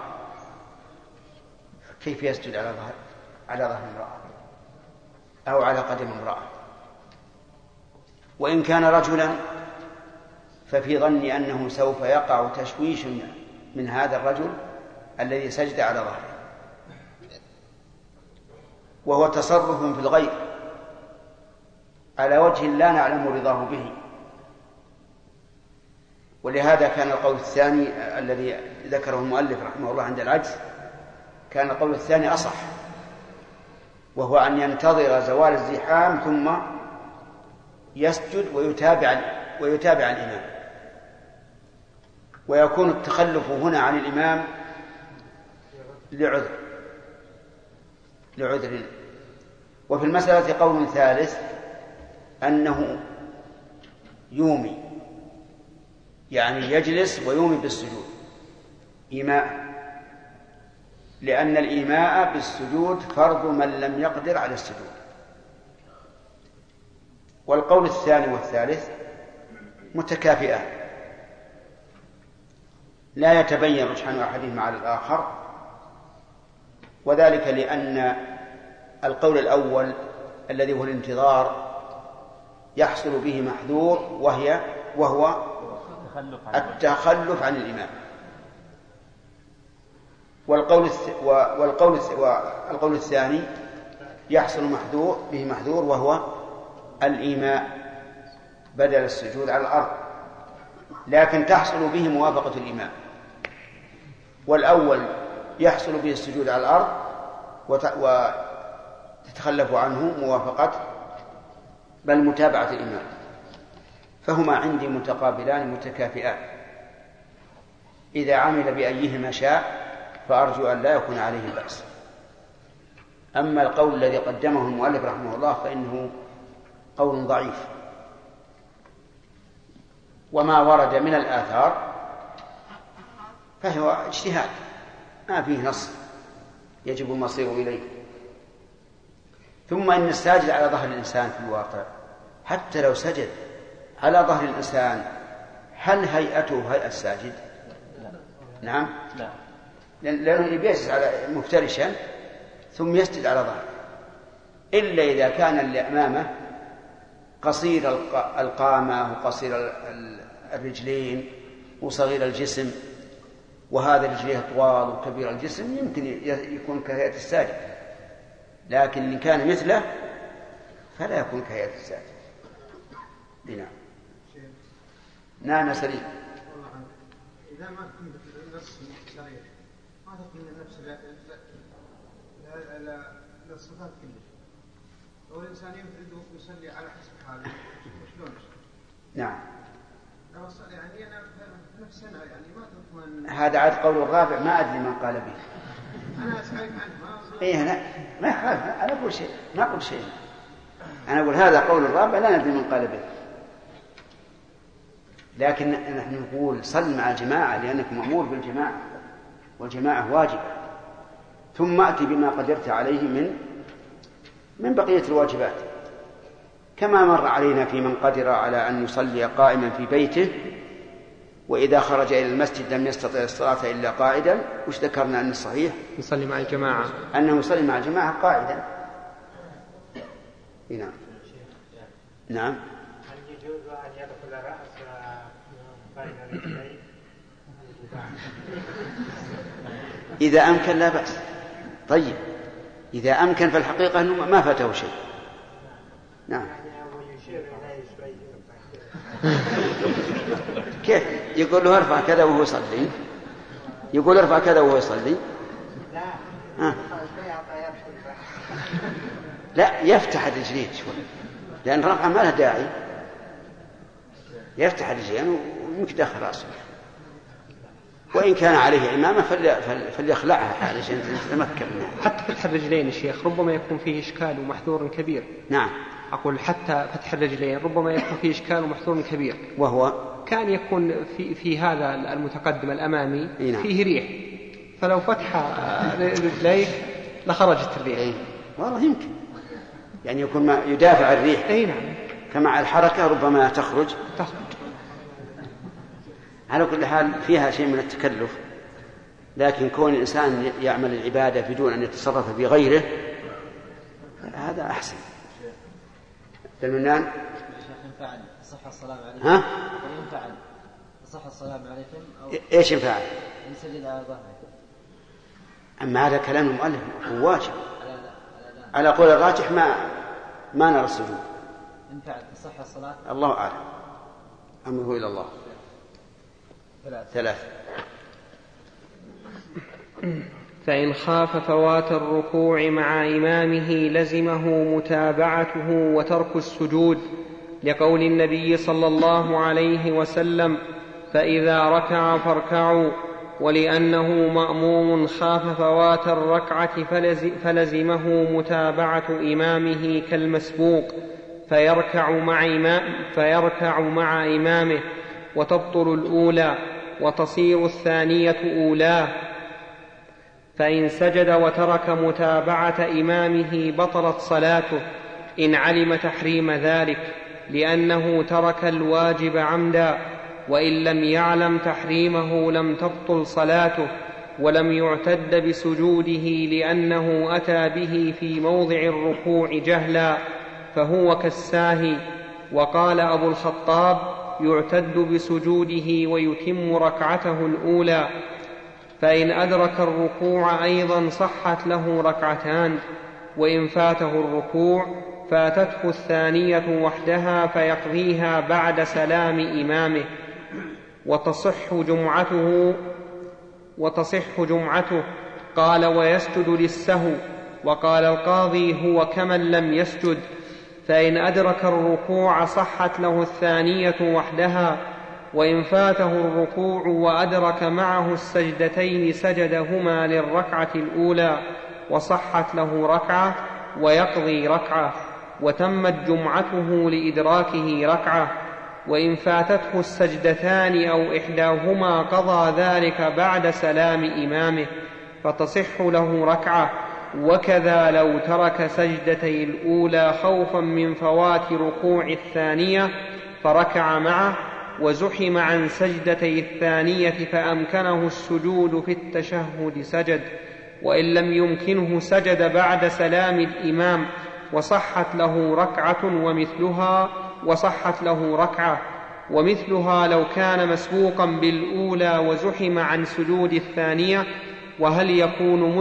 كيف يسجد على ظهر امرأة أو على قدم امرأة؟ وإن كان رجلا ففي ظني أنه سوف يقع تشويش من هذا الرجل الذي سجد على ظهره، وهو تصرف في الغير على وجه لا نعلم رضاه به. ولهذا كان القول الثاني الذي ذكره المؤلف رحمه الله عند العجز، كان القول الثاني أصح، وهو أن ينتظر زوال الزحام ثم يسجد ويتابع الإمام، ويكون التخلف هنا عن الإمام لعذر. وفي المسألة قول ثالث أنه يومي، يعني يجلس ويومي بالسجود إيماء، لأن الإيماء بالسجود فرض من لم يقدر على السجود. والقول الثاني والثالث متكافئان، لا يتبين رجحان أحدهما على الآخر، وذلك لأن القول الأول الذي هو الانتظار يحصل به محذور وهو التخلف عن الإمام، والقول الثاني يحصل به محذور وهو الإيماء بدل السجود على الأرض، لكن تحصل به موافقة الإمام. والأول يحصل به السجود على الأرض وتتخلف عنه موافقة بل متابعة الإمام، فهما عندي متقابلان متكافئان، إذا عمل بأيهما شاء فأرجو أن لا يكون عليه بأس. أما القول الذي قدمه المؤلف رحمه الله فإنه قول ضعيف، وما ورد من الآثار فهو اجتهاد ما فيه نص يجب المصير إليه. ثم إن الساجد على ظهر الإنسان في الواقع حتى لو سجد على ظهر الإنسان هل هيئته هيئة الساجد؟ نعم، لأنه يجلس على مفترشا ثم يسجد على ظهره، إلا إذا كان اللي أمامه قصير القامة وقصير الرجلين وصغير الجسم، وهذا رجليه طوال وكبير الجسم يمكن يكون كهيئة الساجد، لكن إن كان مثله فلا يكون كهيئة الساجد. نعم سليم. إذا ما كنت النص صريح ما تكون النفس للصفات كلها، لو الإنسان يفرد يصلي على حسب حاله شلون؟ نعم. لو يعني أنا نفس أنا يعني ما تكون. هذا عاد قول الرابع ما أدري من قال به. أنا أسألك عنه. إيه أنا ما يخالف، أنا أقول شيء ما أقول شيء، أنا أقول هذا قول الرابع لا ندري من قال به، لكن نحن نقول صل مع الجماعة لأنك مأمور بالجماعة والجماعة واجبة، ثم أتي بما قدرت عليه من بقية الواجبات، كما مر علينا في من قدر على أن يصلي قائما في بيته وإذا خرج إلى المسجد لم يستطع الصلاة إلا قاعدا، وش ذكرنا أن الصحيح يصلي مع الجماعة، أنه يصلي مع الجماعة قاعدا. نعم. نعم. هل يجوز أن يدخل رأس بين رجليه؟ إذا أمكن لا بأس. طيب إذا أمكن فالحقيقة أنه ما فاته شيء. نعم. كيف يقول له ارفع كذا وهو يصلي؟ يقول ارفع كذا وهو يصلي؟ لا يفتح الرجلين شوي، لأن رفعه ما له داعي، يفتح الرجلين ويمكن دخل رأسه، وإن كان عليه إمامة فليخلعها علشان تتمكن منها. حتى فتح الرجلين يا شيخ ربما يكون فيه إشكال ومحذور كبير. نعم. أقول حتى فتح الرجلين ربما يكون فيه إشكال ومحذور كبير، وهو كان يكون في هذا المتقدم الأمامي نعم. فيه ريح، فلو فتح رجليك لخرجت الريح. والله يمكن يعني يكون ما يدافع الريح. أي نعم. كمع الحركة ربما تخرج. على كل حال فيها شيء من التكلف، لكن كون الإنسان يعمل العبادة بدون أن يتصرف في غيره هذا أحسن. المنان ينفعل صح السلام عليكم. ها؟ ينفعل صح السلام عليكم أو إيش ينفعل؟ يسجد على ظهره. أما هذا كلام المؤلف هو واجب على قول الراجح ما نرى السجود. ينفعل صح الصلاة. الله أعلم، أمره إلى الله. 3. فإن خاف فوات الركوع مع إمامه لزمه متابعته وترك السجود، لقول النبي صلى الله عليه وسلم: فإذا ركع فاركعوا، ولأنه مأموم خاف فوات الركعة فلزمه متابعة إمامه كالمسبوق فيركع مع إمامه، وتبطل الأولى وتصير الثانية أولاه. فإن سجد وترك متابعة إمامه بطلت صلاته إن علم تحريم ذلك، لأنه ترك الواجب عمدا، وإن لم يعلم تحريمه لم تبطل صلاته، ولم يعتد بسجوده لأنه أتى به في موضع الركوع جهلا، فهو كالساهي. وقال أبو الخطاب: يعتد بسجوده ويتم ركعته الأولى. فإن أدرك الركوع أيضا صحت له ركعتان، وإن فاته الركوع فاتته الثانية وحدها فيقضيها بعد سلام إمامه، وتصح جمعته. قال: ويسجد للسهو. وقال القاضي: هو كمن لم يسجد. فإن أدرك الركوع صحت له الثانية وحدها، وإن فاته الركوع وأدرك معه السجدتين سجدهما للركعة الأولى وصحت له ركعة ويقضي ركعة، وتمت جمعته لإدراكه ركعة. وإن فاتته السجدتان أو إحداهما قضى ذلك بعد سلام إمامه فتصح له ركعة. وكذا لو ترك سجدتي الأولى خوفا من فوات ركوع الثانية فركع معه، وزحم عن سجدتي الثانية فأمكنه السجود في التشهد سجد، وإن لم يمكنه سجد بعد سلام الإمام وصحت له ركعة ومثلها لو كان مسبوقا بالأولى وزحم عن سجود الثانية. وهل يكون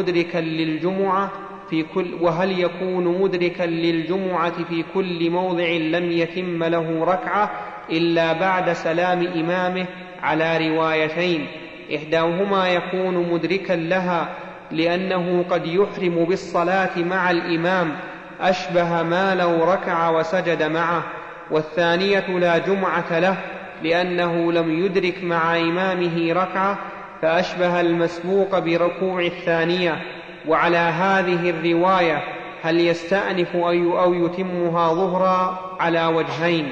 مدركا للجمعة في كل موضع لم يتم له ركعة إلا بعد سلام إمامه على روايتين، إحداهما يكون مدركا لها لأنه قد يحرم بالصلاة مع الإمام أشبه ما لو ركع وسجد معه، والثانية لا جمعة له لأنه لم يدرك مع إمامه ركعة فأشبه المسبوق بركوع الثانية. وعلى هذه الرواية هل يستأنف أو يتمها ظهرا على وجهين.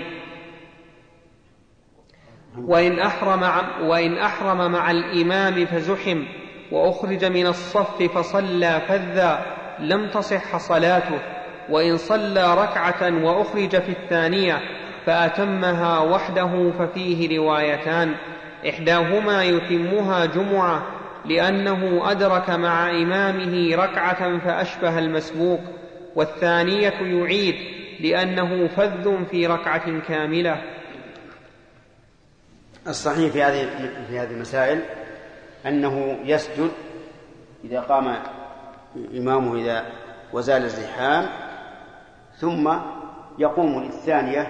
وإن أحرم مع الإمام فزحم وأخرج من الصف فصلى فذا لم تصح صلاته. وإن صلى ركعة وأخرج في الثانية فأتمها وحده ففيه روايتان، إحداهما يتمها جمعة لأنه أدرك مع إمامه ركعة فأشبه المسبوق، والثانية يعيد لأنه فذ في ركعة كاملة. الصحيح في هذه المسائل أنه يسجد إذا قام إمامه إذا وزال الزحام، ثم يقوم للثانية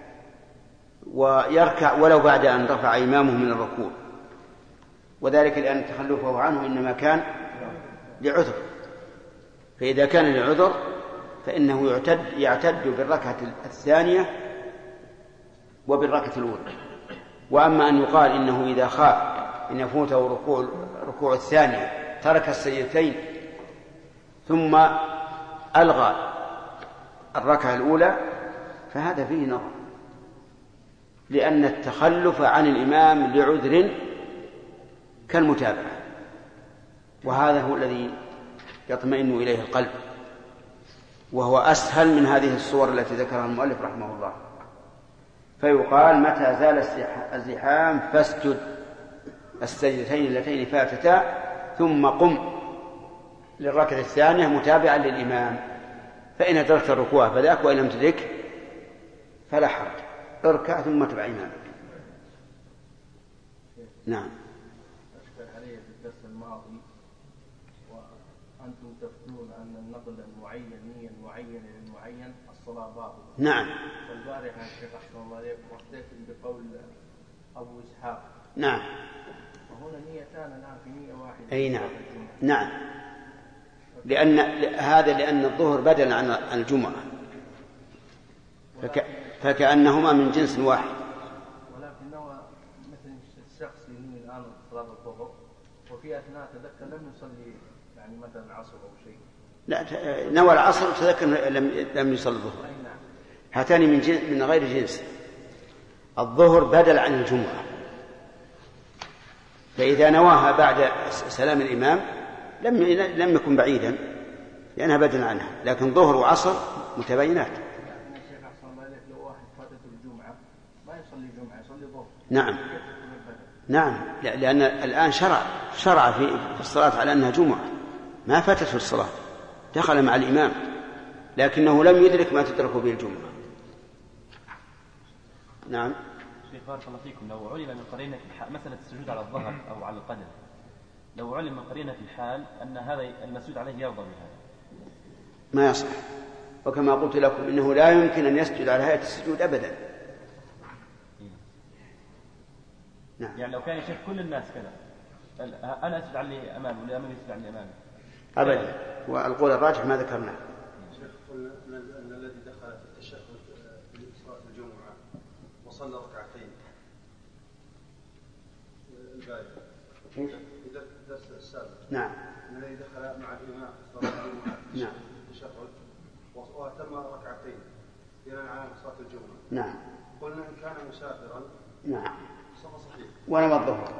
ويركع ولو بعد أن رفع إمامه من الركوع، وذلك لأن تخلفه عنه إنما كان لعذر، فإذا كان لعذر فإنه يعتد بالركعة الثانية وبالركعة الأولى. وأما أن يقال إنه إذا خاف إن يفوته ركوع الثانية ترك السجدتين ثم ألغى الركعة الأولى، فهذا فيه نظر، لأن التخلف عن الإمام لعذر كالمتابعة، وهذا هو الذي يطمئن إليه القلب، وهو أسهل من هذه الصور التي ذكرها المؤلف رحمه الله. فيقال: متى زال الزحام فاسجد السجدتين اللتين فاتتا ثم قم للركعة الثانية متابعا للإمام، فإن أدركت الركوع فذاك، وإن لم تدرك فلا حرج، اركع ثم تبع إمامك. نعم. أشكل علي في الدرس الماضي وأنتم تفتون أن النقل المعين نية معينة للمعين الصلاة باطلة. نعم. والبارحة الشيخ أحسن الله عليكم واحتجتم بقول أبو إسحاق. نعم. وهنا نيتان الآن في نية واحدة. أي نعم. نعم. لأن الظهر بدل عن الجمعة، فكأنهما من جنس واحد. ولكنه مثل الشخص ينوي الآن صلاة الظهر وفي أثناء تذكر لم يصلي يعني مثلا العصر أو شيء. لا، نوى العصر وتذكر لم يصلي الظهر. هاتان من غير جنس. الظهر بدل عن الجمعة، فإذا نواها بعد سلام الإمام لم يكن بعيدا لأنها بدلا عنها، لكن ظهر وعصر متباينات. نعم نعم، لأن الآن شرع في الصلاة على أنها جمعة، ما فاتت في الصلاة، دخل مع الإمام لكنه لم يدرك ما تدرك به الجمعة. نعم. شيخ بارك الله فيكم، لو علم من قرينة مسألة السجود على الظهر أو على القدم، لو علم من قرينة الحال أن هذا المسجود عليه يرضى بهذا ما يصح، وكما قلت لكم إنه لا يمكن أن يسجد على هيئة السجود أبدا. نعم. يعني لو كان يا شيخ كل الناس كذا، أنا أسجد على اللي أمامي والأمام يسجد على اللي أمامي أبدا، والقول الراجح ما ذكرناه. شيخ قلنا أن الذي دخل في التشهد في صلاة الجمعة وصلى ركعتين البارحة في الدرس السابق، نعم، الذي دخل مع الإمام في صلاة الجمعة نعم التشهد وأتم ركعتين بناء على صلاة الجمعة، نعم، قلنا إن كان مسافرا نعم صفة صحيح ونوى الظهر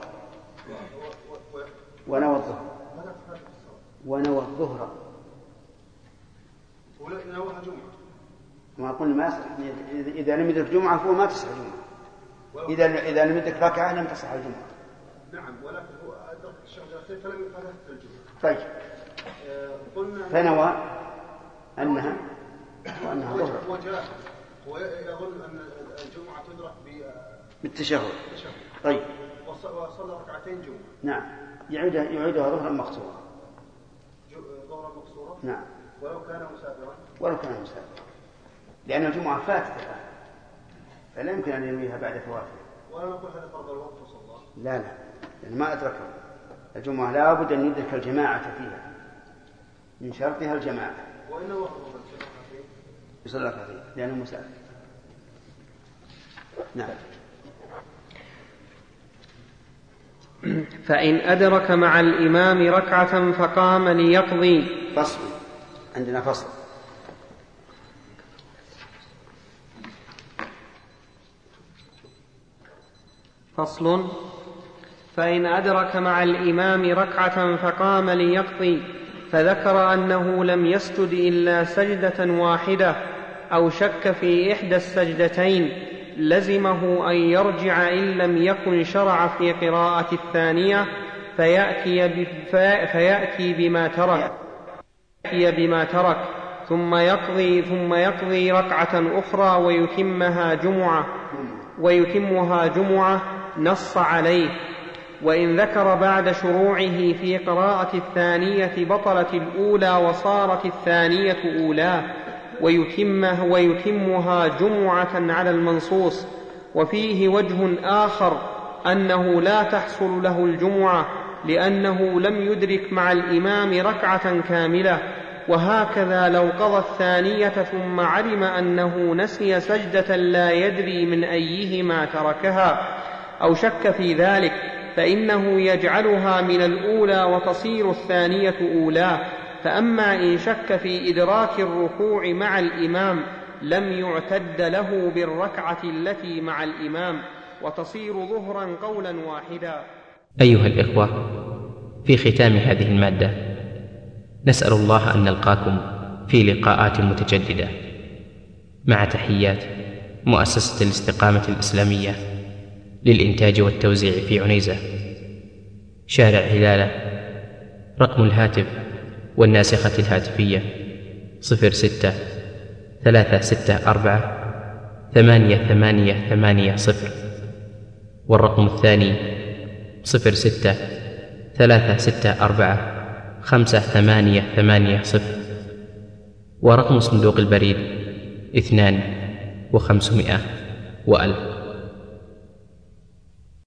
ونوى جمعة، ما قلنا ما إذا لم يدرك جمعة فهو ما تصح جمعة، إذا لم يدرك ركعة لم تصح الجمعة. نعم، ولكن هو أدرك الشهادتين فلم يفعلها في الجمعة. طيب قلنا فنوى أنها ظهر، ويظن أن الجمعة تدرك بالتشهد. طيب وصلى ركعتين جمعة، نعم يعيدها ظهرا مقصورا. ظهرا مقصورا، نعم، ولو كان مسافرا لأن الجمعة فاتت فلا يمكن أن ينويها بعد فواتها. ولا نقول هذا فرض الوقت وصلى. لا لأن ما أدركه. الجمعة لا بد أن يدرك الجماعة فيها، من شرطها الجماعة. وإنه يصلي ركعتين لأنه مسافر. نعم. فإن أدرك مع الإمام ركعة فقام ليقضي. فصل، عندنا فصل. فصل. فإن أدرك مع الإمام ركعة فقام ليقضي فذكر أنه لم يسجد إلا سجدة واحدة أو شك في إحدى السجدتين لزمه أن يرجع إن لم يكن شرع في قراءة الثانية فيأتي بما ترك ثم يقضي ركعة أخرى ويتمها جمعة نص عليه. وإن ذكر بعد شروعه في قراءة الثانية بطلت الأولى وصارت الثانية أولى ويتمها جمعة على المنصوص. وفيه وجه آخر أنه لا تحصل له الجمعة لأنه لم يدرك مع الإمام ركعة كاملة، وهكذا لو قضى الثانية ثم علم أنه نسي سجدة لا يدري من أيهما تركها أو شك في ذلك فإنه يجعلها من الأولى وتصير الثانية أولى. فأما إن شك في إدراك الركوع مع الإمام لم يعتد له بالركعة التي مع الإمام وتصير ظهرا قولا واحدا. أيها الإخوة، في ختام هذه المادة نسأل الله أن نلقاكم في لقاءات متجددة، مع تحيات مؤسسة الاستقامة الإسلامية للإنتاج والتوزيع في عنيزة، شارع هلالة. رقم الهاتف والناسخة الهاتفية 06-364-8880، والرقم الثاني 06-364-5880، ورقم صندوق البريد 2500 و1000.